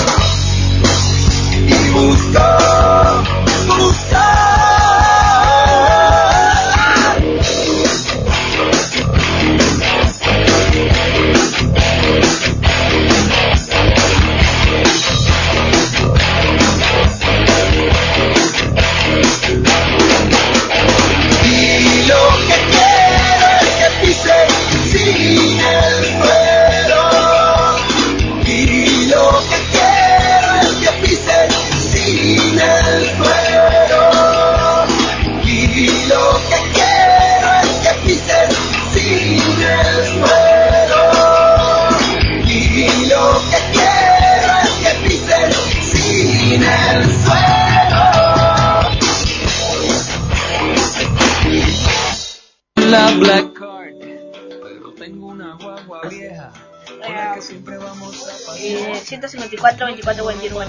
Y busco, busco. Y lo que quiero es que pises sin el suelo. Y lo que quiero es que pises sin el suelo. Y lo que quiero es que pises sin el suelo. Y lo que quiero es que pises sin el suelo. La Black Card, pero tengo una guagua vieja. Con la que siempre vamos a pasear. Eh, ciento cincuenta y cuatro, veinticuatro, veintiuno.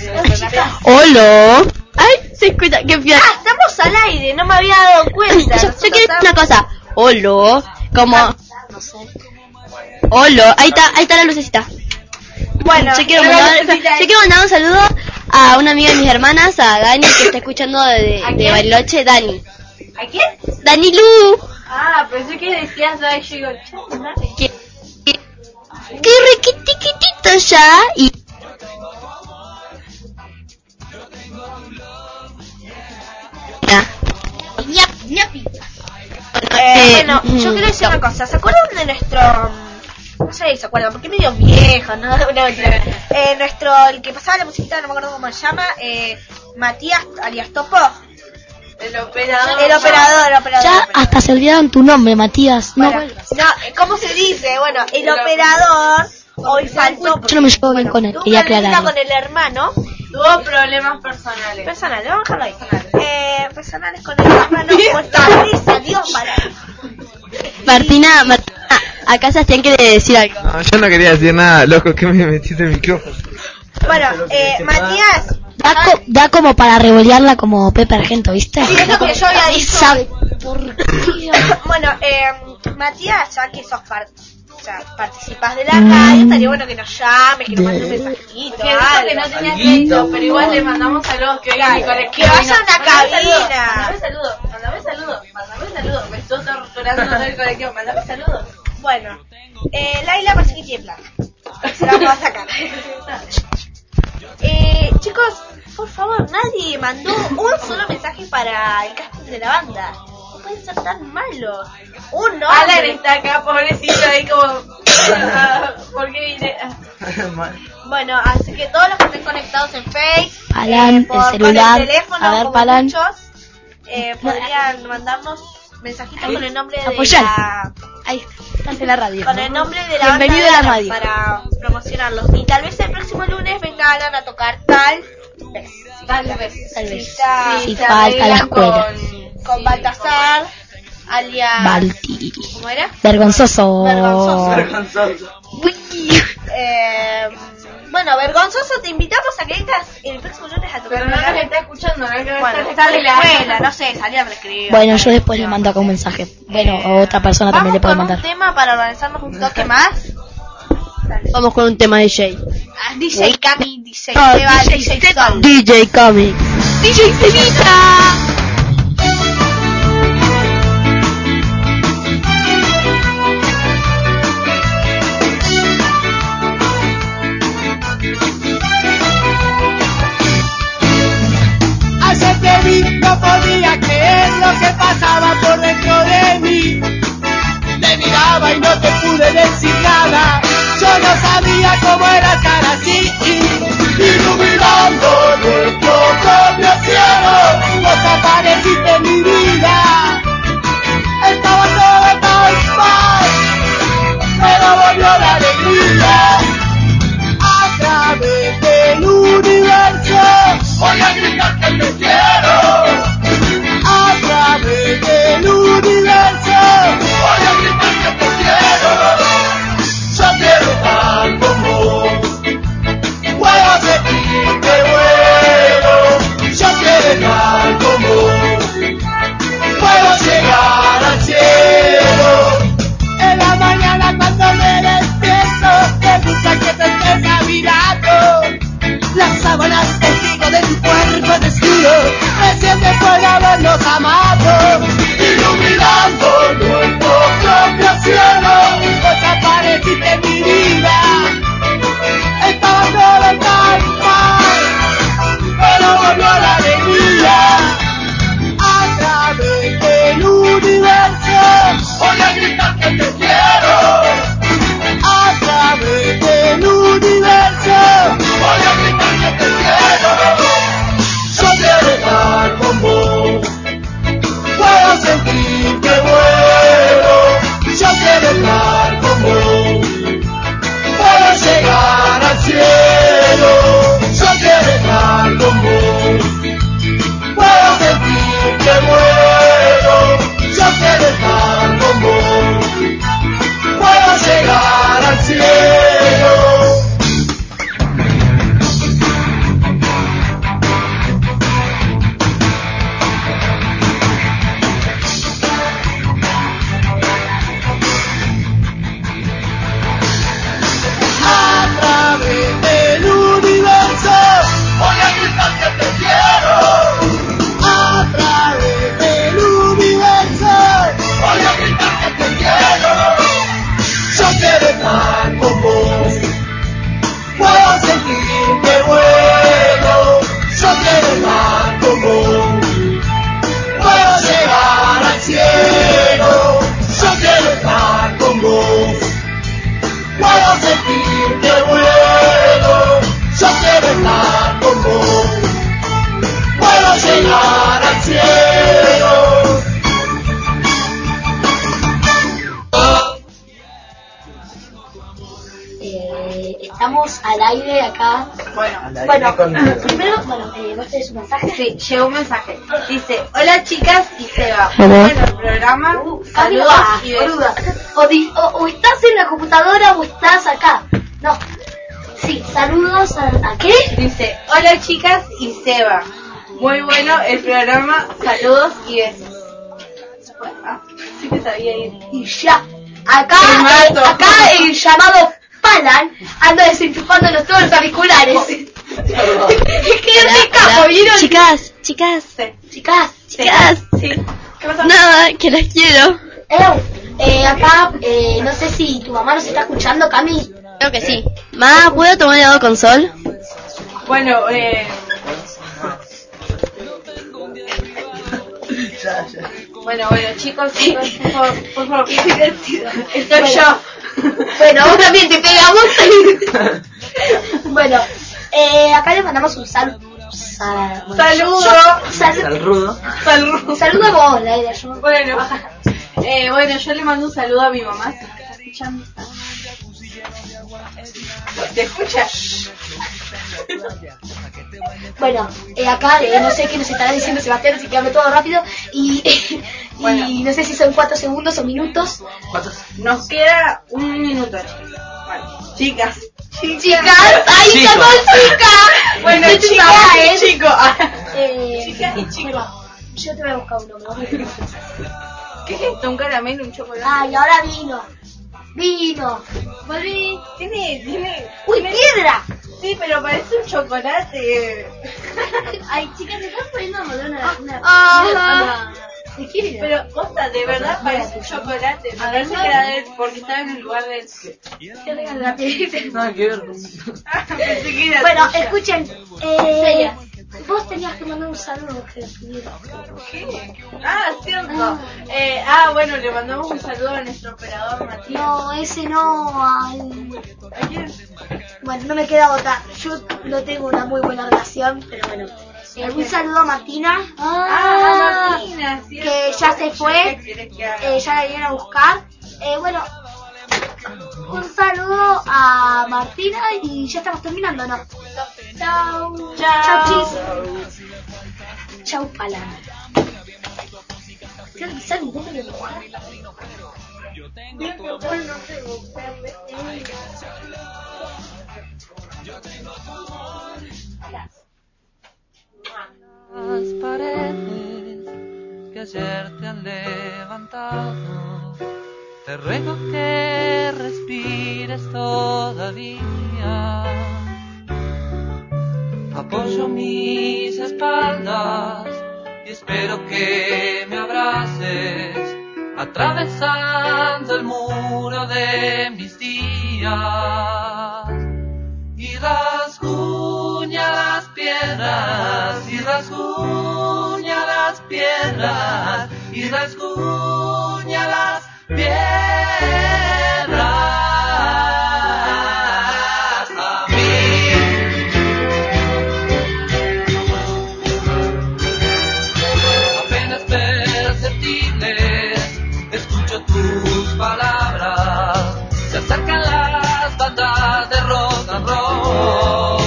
Hola. Ay, se escucha, qué fiel. Ah, estamos al aire, no me había dado cuenta. Yo, yo quiero decir una cosa. Hola. Como. No sé. Hola. Ahí está, ahí está la lucecita. Bueno, yo quiero, la mandar, lucecita yo quiero mandar un saludo a una amiga de mis hermanas, a Dani, que está escuchando de, de Bariloche. Dani. ¿A quién? Dani Lu. Ah, pensé que decías Dai, yo digo, chanda. Que, que, que riquitiquitito ya. Y. Ya. Ñap, ñapi. Eh, bueno, yo quiero decir una cosa. ¿Se acuerdan de nuestro... No sé, ¿se acuerdan? Porque es medio viejo, ¿no? No, mentira. Eh, nuestro... El que pasaba la musiquita, no me acuerdo cómo se llama. Eh, Matías, alias Topo. El operador. El operador, el operador. Ya el operador. hasta se olvidaron tu nombre, Matías. No, Bueno, no, ¿cómo se dice? Bueno, el, el operador hoy faltó. Yo no me llevo bien con él, Tuvo quería una problemita aclararlo. con el hermano. Tuvo problemas personales. Personales, vamos a dejarlo ahí. Eh, personales con el hermano. Por favor, salió para. Martina, Martina, Acá Sebastián quiere decir algo. No, yo no quería decir nada, loco, que me metiste el micrófono. Bueno, eh, Matías. Da, co- da como para revolearla como Pepe Argento, ¿viste? Sí, es lo que yo había dicho. ¿Sabe por qué? Bueno, eh, Matías, ya que sos par o sea, participas de la radio, estaría bueno que nos llames, que nos mandes un mensajito. Que dijo que no tenía crédito, pero igual le mandamos saludos que vengan a mi colegio. Que vaya a una cabina. Mandame saludos, mandame saludos, mandame saludos. Me estoy torturando en el colegio, mandame saludos. Bueno, eh, Laila parece que tiene plan. Se la vamos a sacar. Eh, chicos, por favor, nadie mandó un solo mensaje para el casting de la banda. No pueden ser tan malos. Un no. Alan está acá, pobrecito, ahí como... ¿Por qué vine? Bueno, así que todos los que estén conectados en Face, Alan, eh, por, el celular. con el teléfono, A ver, como Palan. muchos, eh, podrían mandarnos mensajitos con el nombre de Apoyar. la... Ahí está, de la radio. Con el nombre de la Bienvenido banda a la radio. para promocionarlos. Y tal vez el próximo lunes venga Alan a tocar tal vez. Tal vez. Tal vez. Si, está- Si se falta arreglan la escuela. Con, con Baltasar, alias... Balti. ¿Cómo era? Vergonzoso. Vergonzoso. Vergonzoso. Eh, bueno, vergonzoso, te invitamos a que vengas el próximo lunes a tocar. Pero no nos está escuchando, no hay que Bueno, estar está en la escuela, no sé, salía a escribir. Bueno, yo después le mando acá un mensaje. Bueno, a otra persona también le puede Vamos con mandar. un tema para organizarnos un toque más. Vamos con un tema de D J. Ah, D J Cami, D J Ah, Seba, D J D J Sol. D J Comics. D J Sebita. Ayer te vi, no podía creer lo que pasaba por dentro de mí. Te miraba y no te pude decir nada. Yo no sabía cómo era estar así. Iluminando nuestro propio cielo. Los estamos al aire acá. Bueno, bueno, primero, bueno, eh, ¿vos tenés un mensaje? Sí, llegó un mensaje. Dice, hola chicas y Seba. Hola. Bueno, el programa, Uh, saludos amiga, y besos. boluda. O, di- o, o estás en la computadora o estás acá. No. Sí, saludos a, ¿a qué? Dice, hola chicas y Seba. Muy bueno el programa, saludos y besos. Ah, sí que sabía ir. Y ya. Acá, Te eh, mato. acá el llamado Palan anda desenchufándonos todos los auriculares. Es que es de capo, ¿vieron? Chicas, chicas, Chicas, chicas. Sí. ¿Qué pasa? Nada, que las quiero. Eh, eh, acá, eh, no sé si tu mamá nos está escuchando, Cami. Creo que sí. Ma, ¿puedo tomar helado con sol? Bueno, eh... Ya, ya. Bueno, bueno, chicos, chicos, por favor, por favor. Qué divertido. Estoy Bueno. yo. Bueno, vos también te pegamos. Bueno, eh, acá le mandamos un saludo. Sa- bueno, Saludo. yo- sal- Saludo. Saludos. un saludo a vos, Laida. Yo. Bueno, eh, bueno, yo le mando un saludo a mi mamá. ¿Se está escuchando? ¿Te escucha? Bueno, eh, acá eh, no sé qué nos estará diciendo Sebastián, así que hablo todo rápido. Y, y Bueno. no sé si son cuatro segundos o minutos. ¿Cuántos? Nos queda un minuto, chicos. Bueno, chicas. Chicas, ¡ay, Chicos. sacó chica! Bueno, Qué chicas chica y es. chicos. Eh, Chicas y chicos. yo te voy a buscar un nombre. ¿Qué es esto? ¿Un caramelo, un chocolate? Ay, ahora vino. Vino. Volví. Tiene, tiene... ¡Uy, tiene- piedra! Sí, pero parece un chocolate. Ay, chicas, ¿te estás poniendo a morder una... una... Ah. ¿De quién era? Pero, posta, de verdad parece un chocolate. Me parece que era de él, porque estaba en el lugar de él. La piedrita. Nada que ver. Pensé que era Bueno, tuya. escuchen. Eh, vos tenías que mandar un saludo, creo. ¿Qué? Ah, cierto. Eh, ah, bueno, le mandamos un saludo a nuestro operador Matías. No, ese no. Al... ¿A quién? Bueno, no me queda votar. Yo no tengo una muy buena relación, pero bueno. Eh, un saludo a Martina. Ah, Martina, cierto. que ya se fue. ¿Qué querés que haga? Eh, ya la vinieron a buscar. Eh, bueno, un saludo a Martina y ya estamos terminando, ¿no? Chao. Chao. Chao, chis. Chao, Palan. Creo que saben cómo le dibujar. Las paredes que ayer te han levantado, te ruego que respires todavía. Apoyo mis espaldas y espero que me abraces, atravesando el muro de mis días. Y rasguña las piedras, y rasguña las piedras, y rasguña las piedras a mí. Apenas perceptibles, escucho tus palabras, se acercan las bandas de rock and roll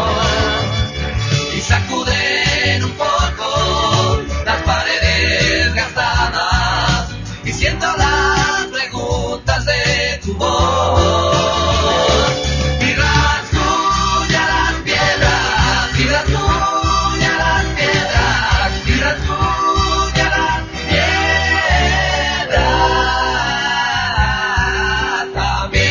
y sacuden un poco las paredes gastadas y siento las preguntas de tu voz y rasguña las piedras, y rasguña las piedras, y rasguña las piedras a mí.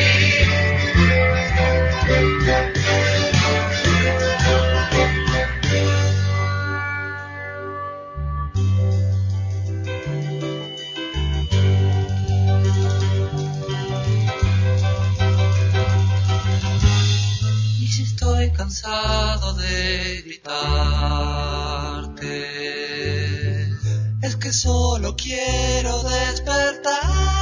Y si estoy cansado de gritarte, es que solo quiero despertarte.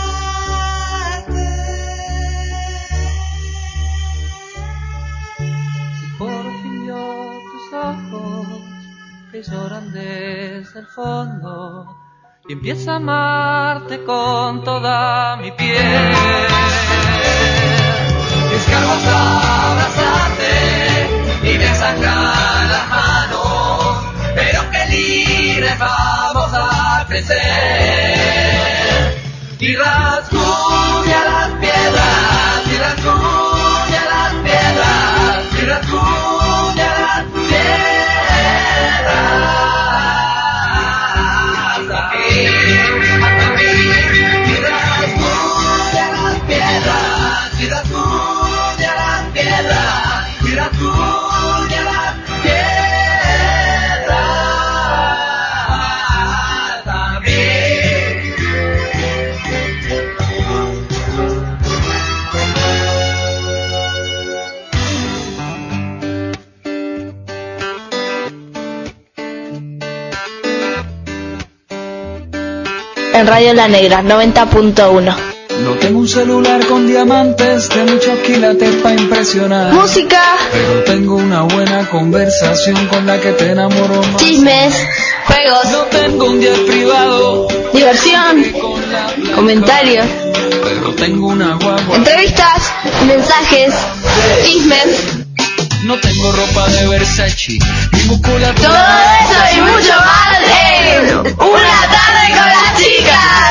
Y por fin yo tus ojos que lloran desde el fondo y empiezo a amarte con toda mi piel. Es que queremos abrazarte y me sangran las manos, pero qué libres vamos a crecer. Y rasguña las piedras, y rasguña las piedras, y rasguña las piedras. Hasta aquí, hasta aquí, y rasguña las piedras, y rasguña las piedras, y rasguña las piedras. Hasta aquí. En Radio La Negra, noventa punto uno. No tengo un celular con diamantes de muchos quilates para impresionar. Música. Pero tengo una buena conversación con la que te enamoro más. Chismes. Juegos. No tengo un jet privado. Diversión. Comentarios. Pero tengo una guagua. Entrevistas. Mensajes. Chismes. No tengo ropa de Versace. Ni musculatura. Todo eso y mucho más en Una Tarde con las Chicas.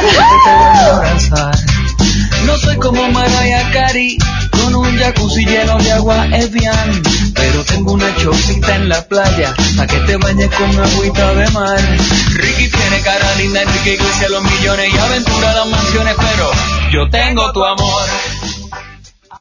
No soy como Mariah Carey, con un jacuzzi lleno de agua Evian, pero tengo una chocita en la playa, pa' que te bañes con agüita de mar. Ricky tiene cara linda, Enrique Iglesias los millones y aventura las mansiones, pero yo tengo tu amor.